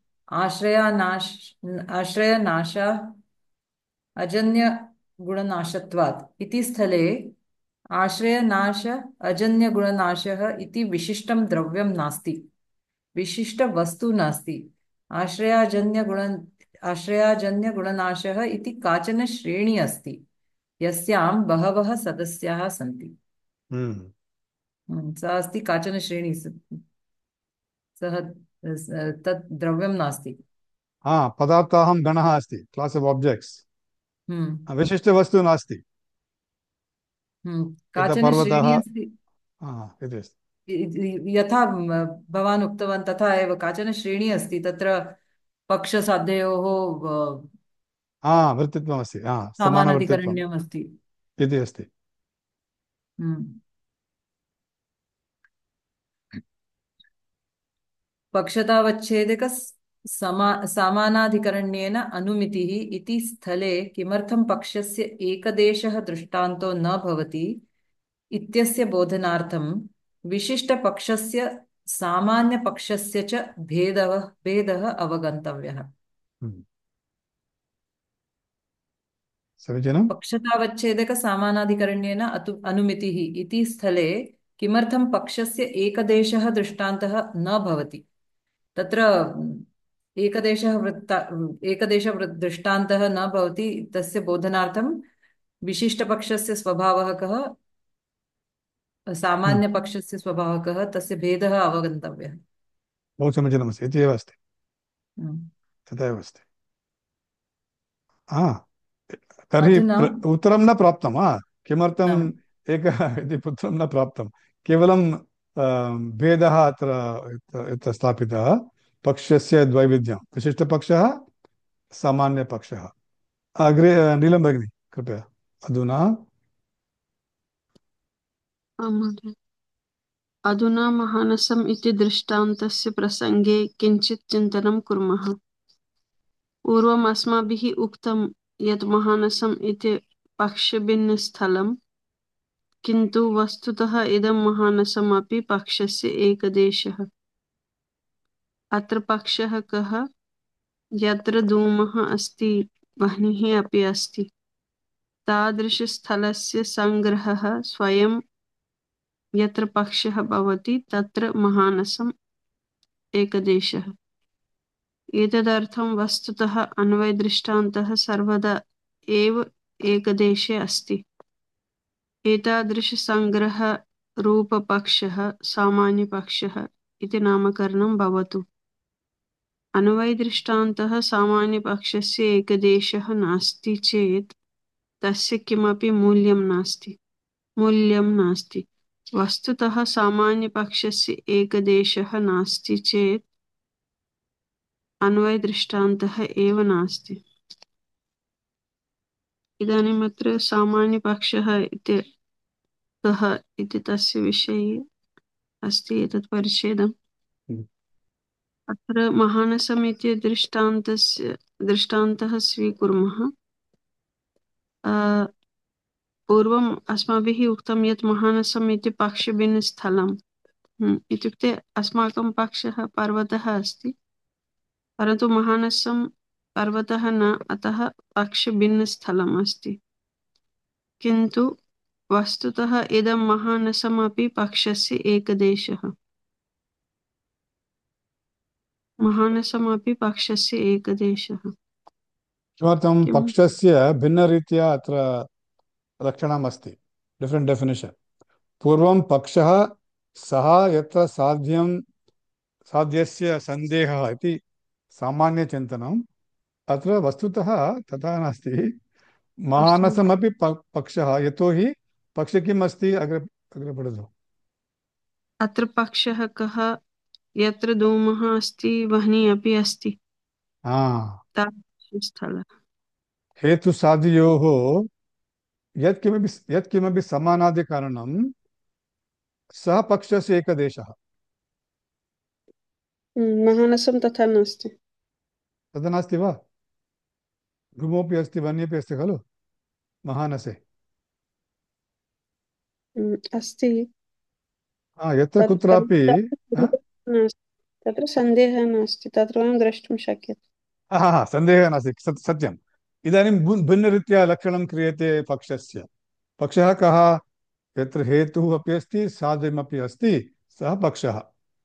Speaker 4: आश्रय नाशा अजन्य गुणनाशत्वात् इति स्थले आश्रय नाश अजन्य गुणनाशः इति विशिष्टं द्रव्यं नास्ति, विशिष्ट वस्तु नास्ति। आश्रयाजन्य गुणनाशः इति काचन श्रेणी अस्ति यस्यां बहवः सदस्याः सन्ति। सा अस्ति काचन श्रेणी, सः तत् द्रव्यं नास्ति।
Speaker 1: पदार्थाहं गणः अस्ति, क्लास् आफ् ऑब्जेक्ट्स्। विशिष्टवस्तु नास्ति। यथा
Speaker 4: काचन
Speaker 1: पर्वतः
Speaker 4: श्रेणी अस्ति।
Speaker 1: इति अस्ति।
Speaker 4: यथा भवान् उक्तवान् तथा एव काचन श्रेणी अस्ति, तत्र पक्षसाध्ययोः
Speaker 1: वृत्तित्वमस्ति, समानवृत्तित्वम्
Speaker 4: सामानाधिकरण्यम् अस्ति
Speaker 1: इति अस्ति।
Speaker 4: पक्षतावच्छेदक सामानाधिकरण्येन अनुमितिः इति स्थले किमर्थं पक्षस्य एकदेशः दृष्टान्तो न भवति इत्यस्य बोधनार्थं विशिष्टपक्षस्य सामान्यपक्षस्य च भेदः अवगन्तव्यः।
Speaker 1: समीचीनम्।
Speaker 4: पक्षतावच्छेदक सामानाधिकरण्येन अनुमितिः इति स्थले किमर्थं पक्षस्य एकदेशः दृष्टान्तः न भवति। तत्र दृष्टान्तः न भवति, तस्य बोधनार्थं विशिष्टपक्षस्य स्वभावः कः, सामान्यपक्षस्य स्वभावः कः, तस्य भेदः अवगन्तव्यः।
Speaker 1: बहु समीचीनमस्ति, इति एव अस्ति, तथा एव अस्ति। तर्हि उत्तरं न प्राप्तं। किमर्थम् एकः इति उत्तरं न प्राप्तं, केवलं भेदः अत्र स्थापितः, पक्षस्य द्वैविध्यं, विशिष्टपक्षः, सामान्यपक्षः। अग्रे नीलं भगिनी कृपया अधुना।
Speaker 2: अधुना महानसम् इति दृष्टान्तस्य प्रसङ्गे किञ्चित् चिन्तनं कुर्मः। पूर्वम् अस्माभिः उक्तं यत् महानसम् इति पक्षभिन्नस्थलं, किन्तु वस्तुतः इदं महानसम् अपि पक्षस्य एकदेशः। अत्र पक्षः कः? यत्र धूमः अस्ति, वह्निः अपि अस्ति, तादृशस्थलस्य सङ्ग्रहः स्वयं यत्र पक्षः भवति तत्र महानसम् एकदेशः। एतदर्थं वस्तुतः अन्वयदृष्टान्तः सर्वदा एव एकदेशे अस्ति। एतादृशसङ्ग्रहरूपपक्षः सामान्यपक्षः इति नामकरणं भवतु। अन्वयदृष्टान्तः सामान्यपक्षस्य एकदेशः नास्ति चेत् तस्य किमपि मूल्यं नास्ति। वस्तुतः सामान्यपक्षस्य एकदेशः नास्ति चेत् अन्वयदृष्टान्तः एव नास्ति। इदानीम् अत्र सामान्यपक्षः इति कः इति तस्य विषये अस्ति एतत् परिच्छेदम्। अत्र महानसम् इति दृष्टान्तः स्वीकुर्मः। पूर्वम् अस्माभिः उक्तं यत् महानसम् इति पक्षभिन्नस्थलम्। इत्युक्ते अस्माकं पक्षः पर्वतः अस्ति, परन्तु महानसं पर्वतः न, अतः पक्षभिन्नस्थलम् अस्ति। किन्तु वस्तुतः इदं महानसमपि पक्षस्य एकदेशः। महानसमपि पक्षस्य एकदेशः।
Speaker 1: किमर्थं
Speaker 2: किम्?
Speaker 1: पक्षस्य भिन्नरीत्या अत्र लक्षणम् अस्ति, डिफरेंट डेफिनेशन। पूर्वं पक्षः सः यत्र साध्यस्य सन्देहः इति सामान्यचिन्तनम्। अत्र वस्तुतः तथा नास्ति। महानसमपि पक्षः, यतोहि पक्षे किम् अस्ति, अग्रे अग्रे पठतु।
Speaker 2: अत्र पक्षः कः? यत्र धूमः अस्ति वह्निः अपि अस्ति, तादृशस्थलः।
Speaker 1: हेतुसाध्ययोः यत्किमपि समानादिकारणं सः पक्षस्य एकदेशः।
Speaker 2: महानसं तथा नास्ति।
Speaker 1: तथा नास्ति वा? धूमोऽपि अस्ति, वह्निः अस्ति खलु महानसे।
Speaker 2: अस्ति।
Speaker 1: यत्र कुत्रापि
Speaker 2: तत्र सन्देहः नास्ति, तत्र वयं द्रष्टुं शक्यते।
Speaker 1: सन्देहः नास्ति, सत्यम्। इदानीं भिन्नरीत्या लक्षणं क्रियते पक्षस्य। पक्षः कः? यत्र हेतुः अपि अस्ति, साध्यमपि अस्ति, सः पक्षः।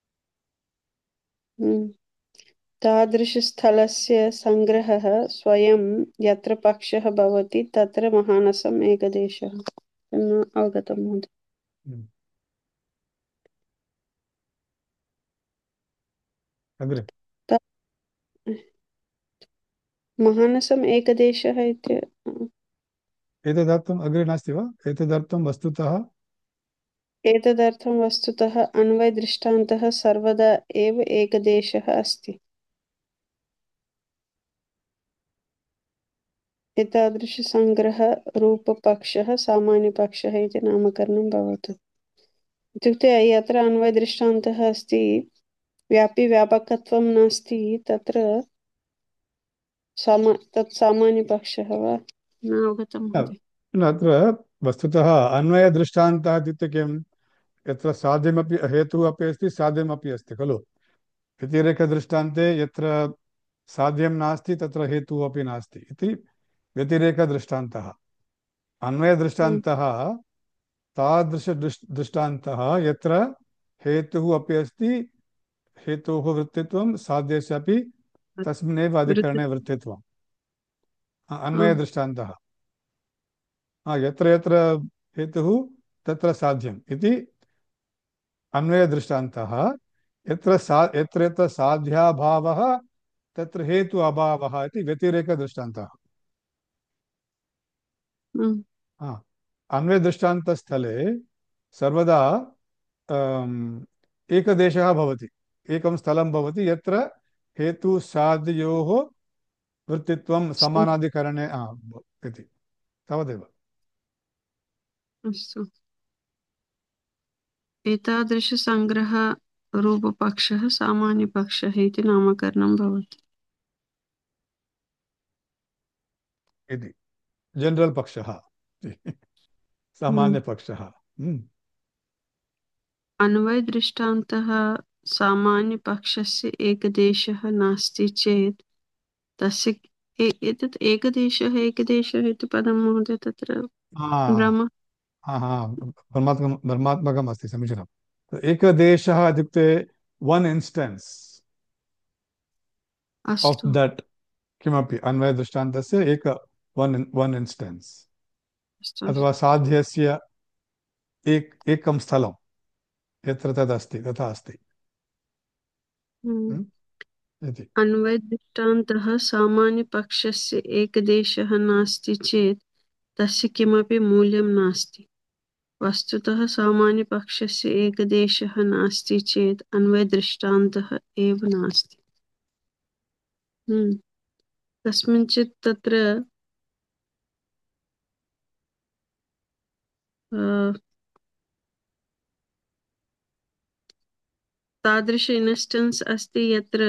Speaker 2: तादृशस्थलस्य सङ्ग्रहः स्वयं यत्र पक्षः भवति तत्र महानसम् एकदेशः। न अवगतं महोदय।
Speaker 1: अग्रे
Speaker 2: महानसम् एकदेशः इति
Speaker 1: एतदर्थम् अग्रे नास्ति वा?
Speaker 2: एतदर्थं वस्तुतः अन्वयदृष्टान्तः सर्वदा एव एकदेशः अस्ति। एतादृशसङ्ग्रहरूपपक्षः सामान्यपक्षः इति नामकरणं भवतु। इत्युक्ते यत्र अन्वयदृष्टान्तः अस्ति, व्यापकत्वं नास्ति, तत्र तत् सामान्यपक्षः वा? न अवगतं महोदय।
Speaker 1: अत्र वस्तुतः अन्वयदृष्टान्तः इत्युक्ते किम्? यत्र साध्यमपि हेतुः अपि अस्ति, साध्यमपि अस्ति खलु। व्यतिरेकदृष्टान्ते यत्र साध्यं नास्ति तत्र हेतुः अपि नास्ति इति व्यतिरेकदृष्टान्तः। अन्वयदृष्टान्तः तादृशदृष्टान्तः यत्र हेतुः अपि अस्ति, हेतोः वृत्तित्वं, साध्यस्य अपि तस्मिन्नेव अधिकरणे वृत्तित्वम्। अन्वयदृष्टान्तः यत्र यत्र हेतुः तत्र साध्यम् इति अन्वयदृष्टान्तः। यत्र यत्र साध्याभावः तत्र हेतु अभावः इति व्यतिरेकदृष्टान्तः। अन्वयदृष्टान्तस्थले सर्वदा एकदेशः भवति, एकं स्थलं भवति यत्र हेतुसाध्ययोः वृत्तित्वं समानाधिकरणे इति तावदेव।
Speaker 2: अस्तु। एतादृशसङ्ग्रहरूपपक्षः सामान्यपक्षः इति नामकरणं भवति।
Speaker 1: इति जनरल पक्षः सामान्यपक्षः।
Speaker 2: अन्वयदृष्टान्तः सामान्यपक्षस्य एकदेशः नास्ति चेत् तस्य एतत् एकदेशः इति पदं महोदय तत्र भ्रमः।
Speaker 1: हा हा भ्रमात्मकम् अस्ति, समीचीनम्। एकदेशः इत्युक्ते वन् इन्स्टेन्स् आफ्
Speaker 2: अस्तु
Speaker 1: दट् किमपि अन्वयदृष्टान्तस्य वन् इन्स्टेन्स्,
Speaker 2: अस्तु
Speaker 1: अथवा साध्यस्य एकं स्थलं यत्र तदस्ति तथा अस्ति
Speaker 2: हम्म।
Speaker 1: म्? इति।
Speaker 2: अन्वयदृष्टान्तः सामान्यपक्षस्य एकदेशः नास्ति चेत् तस्य किमपि मूल्यं नास्ति। वस्तुतः सामान्यपक्षस्य एकदेशः नास्ति चेत् अन्वयदृष्टान्तः एव नास्ति। कस्मिंश्चित् तत्र तादृश इन्स्टेन्स् अस्ति यत्र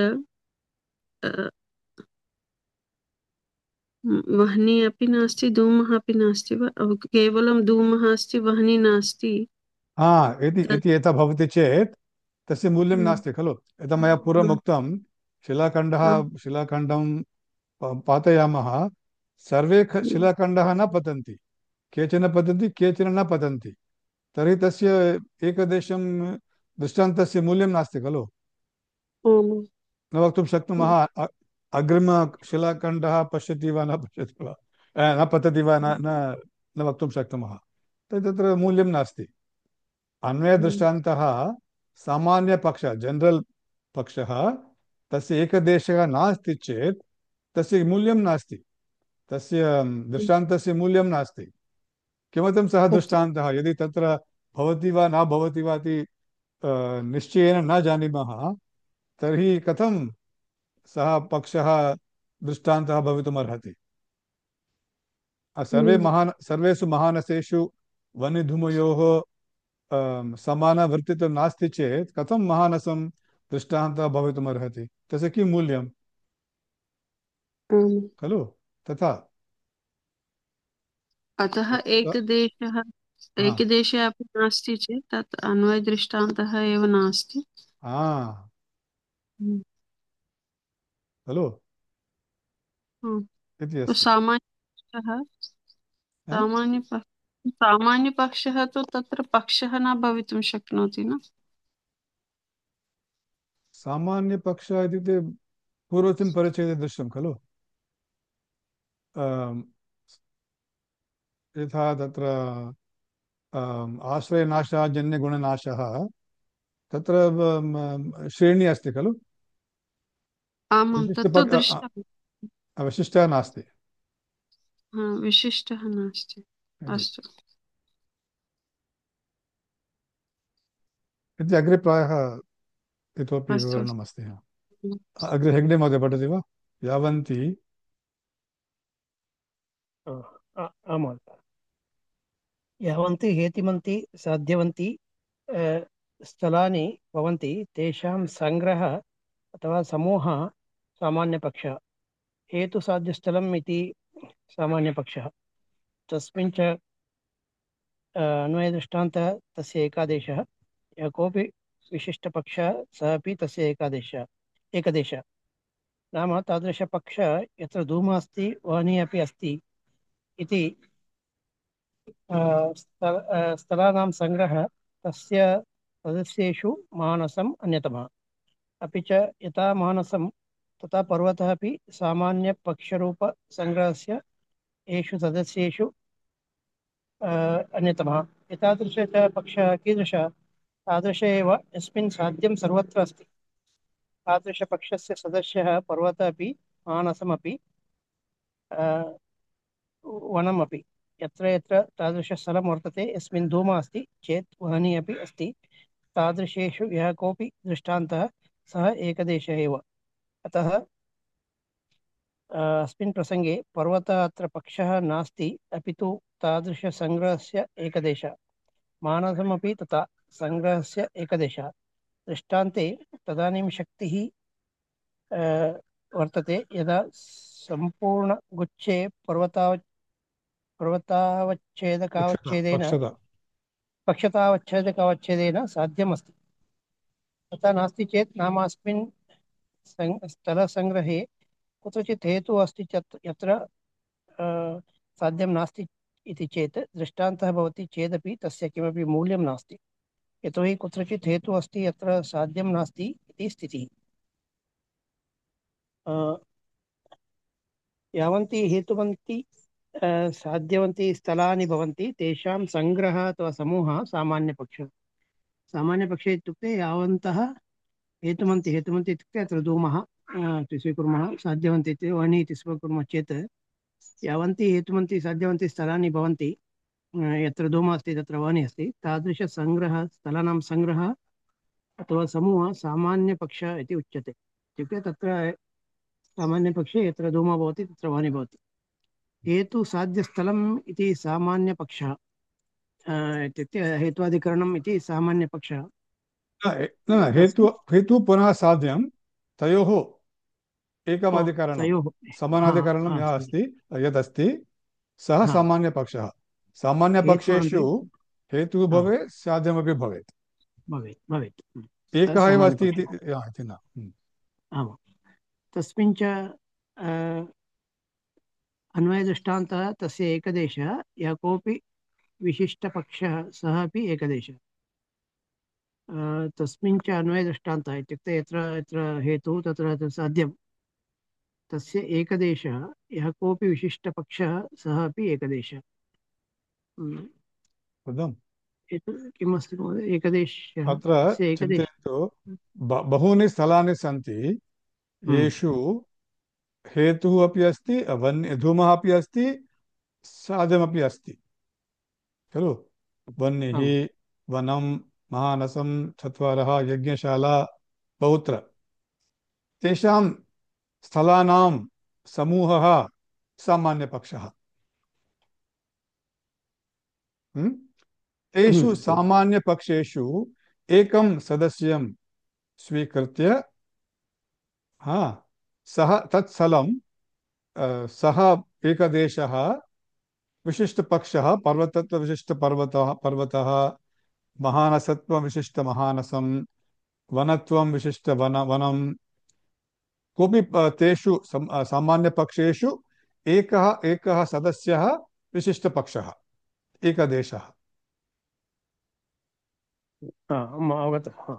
Speaker 2: वह्नि अपि नास्ति, धूमः अपि नास्ति वा, केवलं धूमः अस्ति, वह्नि नास्ति।
Speaker 1: हा इति
Speaker 2: तत्
Speaker 1: इति यथा भवति चेत् तस्य मूल्यं
Speaker 2: हम्म,
Speaker 1: नास्ति खलु। यथा मया पूर्वम् उक्तं, शिलाखण्डं पातयामः, सर्वे शिलाखण्डाः न पतन्ति, केचन पतन्ति, केचन न पतन्ति। तर्हि तस्य एकदेशं दृष्टान्तस्य मूल्यं नास्ति खलु।
Speaker 2: आम्,
Speaker 1: न वक्तुं शक्नुमः अग्रिमशिलाखण्डः पश्यति वा न पश्यति वा, न पतति वा न न न वक्तुं शक्नुमः। तत्र मूल्यं नास्ति। अन्वयदृष्टान्तः सामान्यपक्षः, जनरल् पक्षः, तस्य एकदेशः नास्ति चेत् तस्य मूल्यं नास्ति, तस्य दृष्टान्तस्य मूल्यं नास्ति। किमर्थं सः दृष्टान्तः? यदि तत्र भवति वा न भवति वा इति निश्चयेन न जानीमः, तर्हि कथं सः पक्षः दृष्टान्तः भवितुमर्हति? सर्वेषु महानसेषु वह्निधूमयोः समानवर्तित्वं नास्ति चेत् कथं महानसं दृष्टान्तः भवितुमर्हति? तस्य किं मूल्यं
Speaker 2: आम्।
Speaker 1: खलु। तथा
Speaker 2: अतः
Speaker 1: स- हा
Speaker 2: एकदेशे अपि नास्ति चेत् तत् अन्वयदृष्टान्तः एव नास्ति।
Speaker 1: हा
Speaker 2: हम्म,
Speaker 1: खलु
Speaker 2: आम्।
Speaker 1: इति
Speaker 2: तो
Speaker 1: अस्ति।
Speaker 2: सामान्यपक्षः
Speaker 1: हा?
Speaker 2: सामान्यपक्षः तु तत्र पक्षः न भवितुं शक्नोति न।
Speaker 1: सामान्यपक्षः इत्युक्ते पूर्वस्मिन् परिचये दृष्टं खलु। अम्, यथा तत्र आश्रयनाशाजन्यगुणनाशः, तत्र श्रेणी अस्ति खलु।
Speaker 2: आमां तत्तु
Speaker 1: विशिष्टपक्
Speaker 2: दृष्टं।
Speaker 1: विशिष्टः नास्ति
Speaker 2: हा, विशिष्टः नास्ति।
Speaker 1: इति।
Speaker 2: अस्तु।
Speaker 1: अग्रे प्रायः इतोपि
Speaker 2: अस्तु
Speaker 1: विवरणमस्ति। अग्रे हेग्डे महोदय पठति वा? यावन्ति
Speaker 3: आम्, यावन्ति हेतिमन्ति साध्यवन्ति स्थलानि भवन्ति तेषां सङ्ग्रहः अथवा समूहः सामान्यपक्षः। हेतुसाध्यस्थलम् इति सामान्यपक्षः। तस्मिन् च अन्वयदृष्टान्तः तस्य एकादेशः। यः कोऽपि विशिष्टपक्षः सः अपि तस्य एकदेशः नाम तादृशपक्षः यत्र धूमः अस्ति, वह्निः अपि अस्ति इति स्थलानां सङ्ग्रहः तस्य सदस्येषु मानसम् अन्यतमः। अपि च यथा मानसं तथा पर्वतः अपि सामान्यपक्षरूपसङ्ग्रहस्य येषु सदस्येषु अन्यतमः। एतादृश च पक्षः कीदृशः? तादृश एव यस्मिन् साध्यं सर्वत्र अस्ति। तादृशपक्षस्य सदस्यः पर्वतः अपि, मानसमपि, वनमपि। यत्र यत्र तादृशस्थलं वर्तते यस्मिन् धूमः अस्ति चेत् वह्निः अपि अस्ति, तादृशेषु यः कोऽपि दृष्टान्तः सः एकदेशः एव। अतः अस्मिन् प्रसङ्गे पर्वतः अत्र पक्षः नास्ति, अपि तु तादृशसङ्ग्रहस्य एकदेशः। मानसमपि तथा सङ्ग्रहस्य एकदेशः। दृष्टान्ते तदानीं शक्तिः वर्तते यदा सम्पूर्णगुच्छे पर्वतावच्छेदकावच्छेदेन
Speaker 1: पक्षता
Speaker 3: पक्षतावच्छेदकावच्छेदेन साध्यमस्ति। तथा नास्ति चेत् नाम अस्मिन् स्थलसङ्ग्रहे कुत्रचित् हेतुः अस्ति चेत् यत्र साध्यं नास्ति इति चेत् दृष्टान्तः भवति चेदपि तस्य किमपि मूल्यं नास्ति, यतोहि कुत्रचित् हेतुः अस्ति यत्र साध्यं नास्ति इति स्थितिः। यावन्ति हेतुवन्ति साध्यवन्ति स्थलानि भवन्ति तेषां सङ्ग्रहः अथवा समूहः सामान्यपक्षः। सामान्यपक्षे इत्युक्ते यावन्तः हेतुमन्ति इत्युक्ते अत्र धूमः इति स्वीकुर्मः, साध्यवन्ति इति वह्नि इति स्वीकुर्मः चेत् यावन्ति हेतुमन्ति साध्यवन्ति स्थलानि भवन्ति, यत्र धूमः अस्ति तत्र वह्नि अस्ति, तादृशसङ्ग्रहः स्थलानां सङ्ग्रहः अथवा समूहः सामान्यपक्षः इति उच्यते। इत्युक्ते तत्र सामान्यपक्षे यत्र धूमः भवति तत्र वह्नि भवति। हेतुसाध्यस्थलम् इति सामान्यपक्षः, इत्युक्ते हेत्वाधिकरणम् इति सामान्यपक्षः।
Speaker 1: न हेतु पुनः साध्यं, तयोः एकम्
Speaker 3: ओ,
Speaker 1: अधिकरणं
Speaker 3: तयोः
Speaker 1: समानाधिकरणं यः अस्ति यदस्ति सः
Speaker 3: हा
Speaker 1: सामान्यपक्षः। सामान्यपक्षेषु
Speaker 3: हेत्वान्ति
Speaker 1: हेतुः
Speaker 3: हा
Speaker 1: भवेत्, साध्यमपि भवेत्,
Speaker 3: भवेत् सः
Speaker 1: एकः एव अस्ति
Speaker 3: सामान्यपक्षः।
Speaker 1: इति न।
Speaker 3: आमां तस्मिन् च अन्वयदृष्टान्तः तस्य एकदेशः, यः कोऽपि विशिष्टपक्षः सः अपि एकदेशः। तस्मिन् च अन्वयदृष्टान्तः इत्युक्ते यत्र यत्र हेतुः तत्र साध्यं, तस्य एकदेशः, यः कोऽपि विशिष्टपक्षः सः अपि एकदेशः।
Speaker 1: वदम्
Speaker 3: किम् अस्ति महोदय एकदेशः,
Speaker 1: अत्र
Speaker 3: तस्य एकदेशः।
Speaker 1: चिन्तयतु, बहूनि स्थलानि सन्ति येषु हेतुः अपि अस्ति, धूमः अपि अस्ति, साध्यमपि अस्ति खलु। वह्निः,
Speaker 3: आम्
Speaker 1: वनं, महानसं, चत्वारः, यज्ञशाला, बहुत्र तेषां स्थलानां समूहः सामान्यपक्षः। तेषु सामान्यपक्षेषु एकं सदस्यं स्वीकृत्य सः तत्स्थलं सः एकदेशः विशिष्टपक्षः, पर्वतः, महानसत्वविशिष्टमहानसं, वनत्वं वनं, कोऽपि तेषु सामान्यपक्षेषु एकः एकः सदस्यः विशिष्टपक्षः, एकदेशः।
Speaker 3: अवगतः।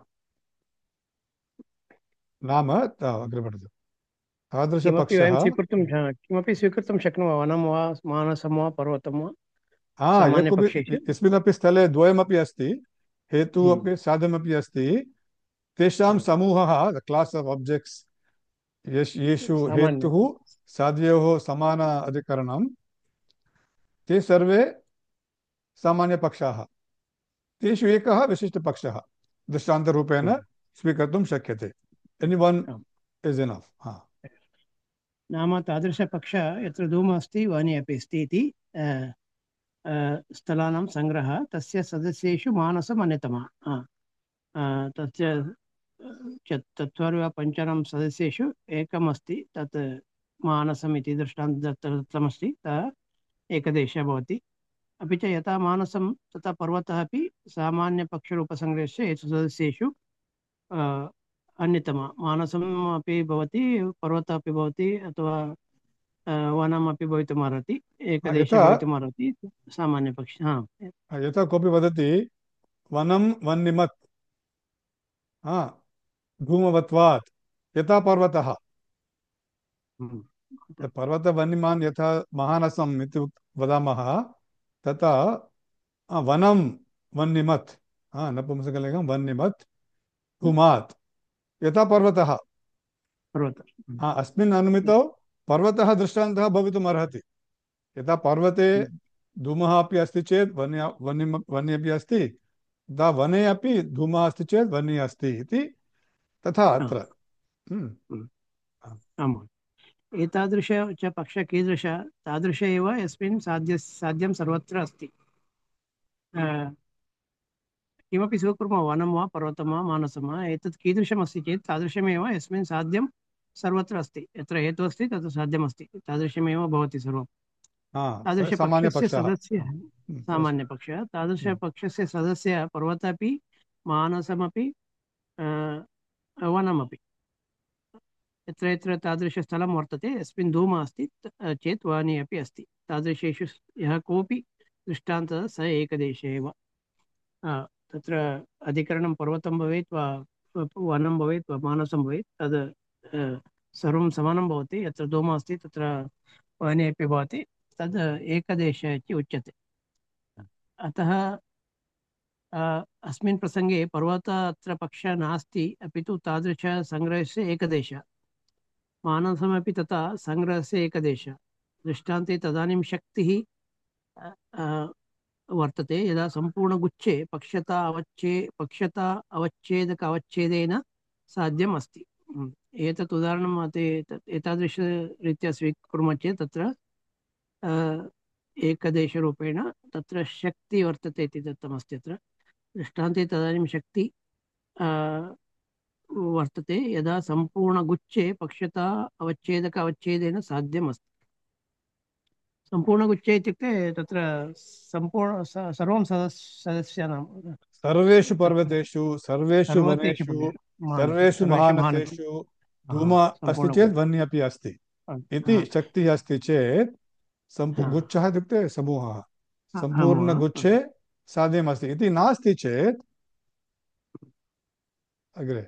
Speaker 1: नाम अग्रे पठतु।
Speaker 3: किमपि वयं
Speaker 1: तादृशपक्षः
Speaker 3: किमपि स्वीकर्तुं शक्नुमः, वनं वा मानसं वा पर्वतं वा
Speaker 1: यः कोऽपि
Speaker 3: सामान्यपक्षेषु।
Speaker 1: यस्मिन्नपि स्थले द्वयमपि अस्ति, हेतुः अपि साध्यमपि अस्ति, तेषां समूहः, द क्लास् आफ् ऑब्जेक्ट्स् येषु
Speaker 3: सामान्य
Speaker 1: हेतुः साध्ययोः समान अधिकरणं, ते सर्वे सामान्यपक्षाः। तेषु एकः विशिष्टपक्षः दृष्टान्तरूपेण स्वीकर्तुं शक्यते। Any one is enough.
Speaker 3: नाम तादृशपक्षः यत्र धूमः अस्ति वह्नि अपि अस्ति इति स्थलानां सङ्ग्रहः, तस्य सदस्येषु मानसम् अन्यतमः। तस्य चत्वारि वा पञ्चानां सदस्येषु एकम् अस्ति, तत् मानसम् इति दृष्टान्तमस्ति, एकदेशः भवति। अपि च यथा मानसं तथा पर्वतः अपि सामान्यपक्षरूपसङ्ग्रहस्य सदस्येषु अन्यतमः। मानसम् अपि भवति, पर्वतः अपि भवति, अथवा वनम् अपि भवितुमर्हति, एकदेशः भवितुमर्हति सामान्यपक्षः।
Speaker 1: यथा कोऽपि वदति वनं वह्निमत् धूमवत्वात्, यथा पर्वतः, पर्वतवह्निमान् यथा महानसम् इति वदामः, तथा वनं वह्निमत्, नपुंसकलिङ्गं वह्निमत् धूमात्, यथा पर्वतः। अस्मिन् अनुमितौ पर्वतः दृष्टान्तः भवितुम् अर्हति। यथा पर्वते धूमः अपि अस्ति चेत् वह्नि अपि अस्ति, तथा वने अपि धूमः अस्ति चेत् वह्निः अस्ति इति, तथा अत्र।
Speaker 3: आम्, एतादृश च पक्षः कीदृशः, तादृश एव यस्मिन् साध्यं सर्वत्र अस्ति। किमपि स्वीकुर्मः, वनं वा पर्वतं वा मानसं वा, एतत् कीदृशमस्ति चेत् तादृशमेव यस्मिन् साध्यं सर्वत्र अस्ति। यत्र हेतुः अस्ति तत्र साध्यमस्ति, तादृशमेव भवति सर्वं। तादृशपक्षस्य सदस्यः सामान्यपक्षः, तादृशपक्षस्य सदस्यः पर्वतः अपि मानसमपि वनमपि, यत्र यत्र तादृशस्थलं वर्तते यस्मिन् धूमः अस्ति चेत् वह्निः अपि अस्ति, तादृशेषु यः कोऽपि दृष्टान्तः स एकदेशे एव। तत्र अधिकरणं पर्वतं भवेत् वा वनं भवेत् वा मानसं भवेत्, तद् सर्वं समानं भवति। यत्र धूमः अस्ति तत्र वने अपि भवति, तद् एकदेशः इति उच्यते। अतः अस्मिन् प्रसङ्गे पर्वत अत्र पक्षः नास्ति, अपि तु तादृशसङ्ग्रहस्य एकदेशः। मानसमपि तथा सङ्ग्रहस्य एकदेशः। दृष्टान्ते तदानीं शक्तिः वर्तते यदा सम्पूर्णगुच्छे पक्षता अवच्छेदक अवच्छेदेन साध्यम् अस्ति। एतत् उदाहरणं एतादृशरीत्या स्वीकुर्मः चेत् तत्र एकदेशरूपेण तत्र शक्ति वर्तते इति दत्तमस्ति। अत्र दृष्टान्ते तदानीं शक्ति वर्तते यदा सम्पूर्णगुच्छे पक्षता अवच्छेदक अवच्छेदेन साध्यम् अस्ति। सम्पूर्णगुच्छे इत्युक्ते तत्र सम्पूर्ण सर्वं सदस्यानां
Speaker 1: सर्वेषु पर्वतेषु, सर्वेषु
Speaker 3: सर्वत्रेषु
Speaker 1: वनेषु,
Speaker 3: पर्वतेषु,
Speaker 1: सर्वेषु
Speaker 3: सर्वेषु
Speaker 1: महानसेषु धूम अस्ति
Speaker 3: सम्पूर्णं
Speaker 1: चेत् वह्निः अपि अस्ति इति
Speaker 3: हा,
Speaker 1: शक्तिः अस्ति चेत्
Speaker 3: हा,
Speaker 1: गुच्छः इत्युक्ते समूहः,
Speaker 3: हा,
Speaker 1: सम्पूर्णगुच्छे साध्यमस्ति। इति नास्ति चेत् अग्रे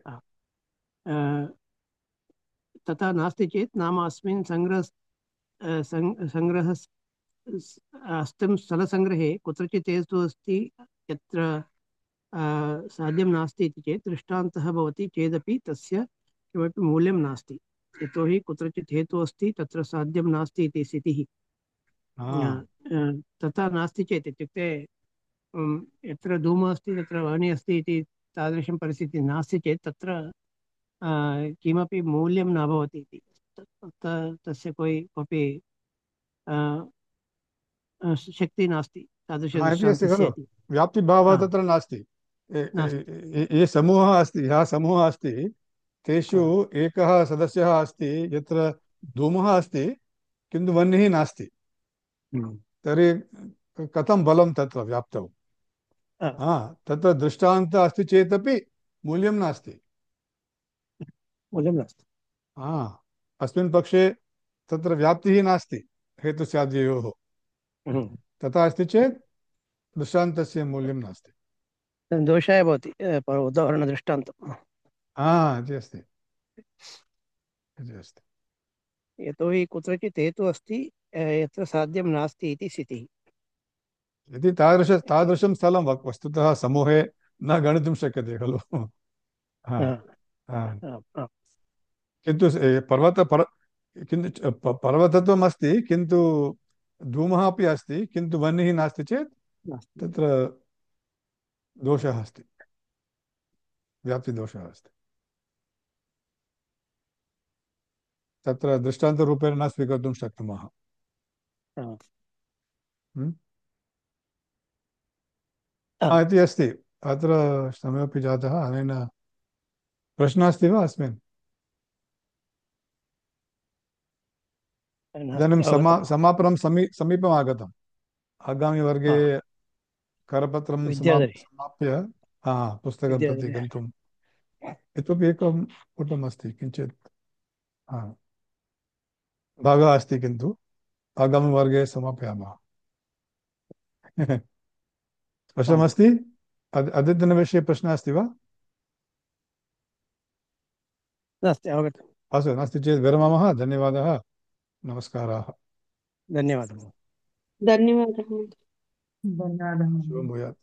Speaker 3: तथा नास्ति चेत् नाम अस्मिन् सङ्ग्रह अस्मिन् स्थलसङ्ग्रहे कुत्रचित् हेतु अस्ति यत्र साध्यं नास्ति इति चेत् दृष्टान्तः भवति चेदपि तस्य किमपि मूल्यं नास्ति। यतोहि कुत्रचित् हेतुः अस्ति तत्र साध्यं नास्ति इति स्थितिः। तथा नास्ति चेत् इत्युक्ते यत्र धूमः अस्ति तत्र वह्निः अस्ति इति तादृशं परिस्थितिः नास्ति चेत् तत्र किमपि मूल्यं न भवति इति। तस्य कोऽपि शक्तिः नास्ति
Speaker 1: इति अस्ति खलु,
Speaker 3: तादृशदृष्टान्तस्य।
Speaker 1: व्याप्तिभावः तत्र नास्ति। ये समूहः अस्ति, यः समूहः अस्ति तेषु एकः सदस्यः अस्ति यत्र धूमः अस्ति किन्तु वह्निः नास्ति, तर्हि कथं बलं तत्र व्याप्तौ? तत्र दृष्टान्तः अस्ति चेदपि मूल्यं नास्ति। अस्मिन् पक्षे तत्र व्याप्तिः नास्ति हेतुस्याद्ययोः। तथा अस्ति चेत् दृष्टान्तस्य मूल्यं नास्ति,
Speaker 3: दोषाय भवति उदाहरणदृष्टान्तम्।
Speaker 1: इति अस्ति, इति अस्ति।
Speaker 3: यतोहि कुत्रचित् हेतुः अस्ति यत्र साध्यं नास्ति इति स्थितिः।
Speaker 1: यदि तादृशं स्थलं वस्तुतः समूहे न गणितुं शक्यते खलु। किन्तु किन्तु पर्वतत्वम् अस्ति किन्तु धूमः अपि अस्ति किन्तु वह्निः नास्ति चेत् तत्र दोषः अस्ति, व्याप्तिदोषः अस्ति। तत्र दृष्टान्तरूपेण न स्वीकर्तुं शक्नुमः। इति अस्ति। अत्र समयोपि जातः। अनेन प्रश्नः अस्ति वा अस्मिन्? इदानीं समापनं समीपम् आगतम्। आगामिवर्गे करपत्रं समाप्य पुस्तकं प्रति गन्तुम् इतोपि एकं पुटम् अस्ति, किञ्चित् भागः अस्ति, किन्तु आगामिवर्गे समापयामः। स्पष्टमस्ति? अद्यतनविषये प्रश्नः अस्ति वा?
Speaker 3: नास्ति, अवगतम्।
Speaker 1: अस्तु, नास्ति चेत् विरमामः। धन्यवादः, नमस्काराः।
Speaker 3: धन्यवादः।
Speaker 2: धन्यवादः।
Speaker 1: शुभं भूयात्।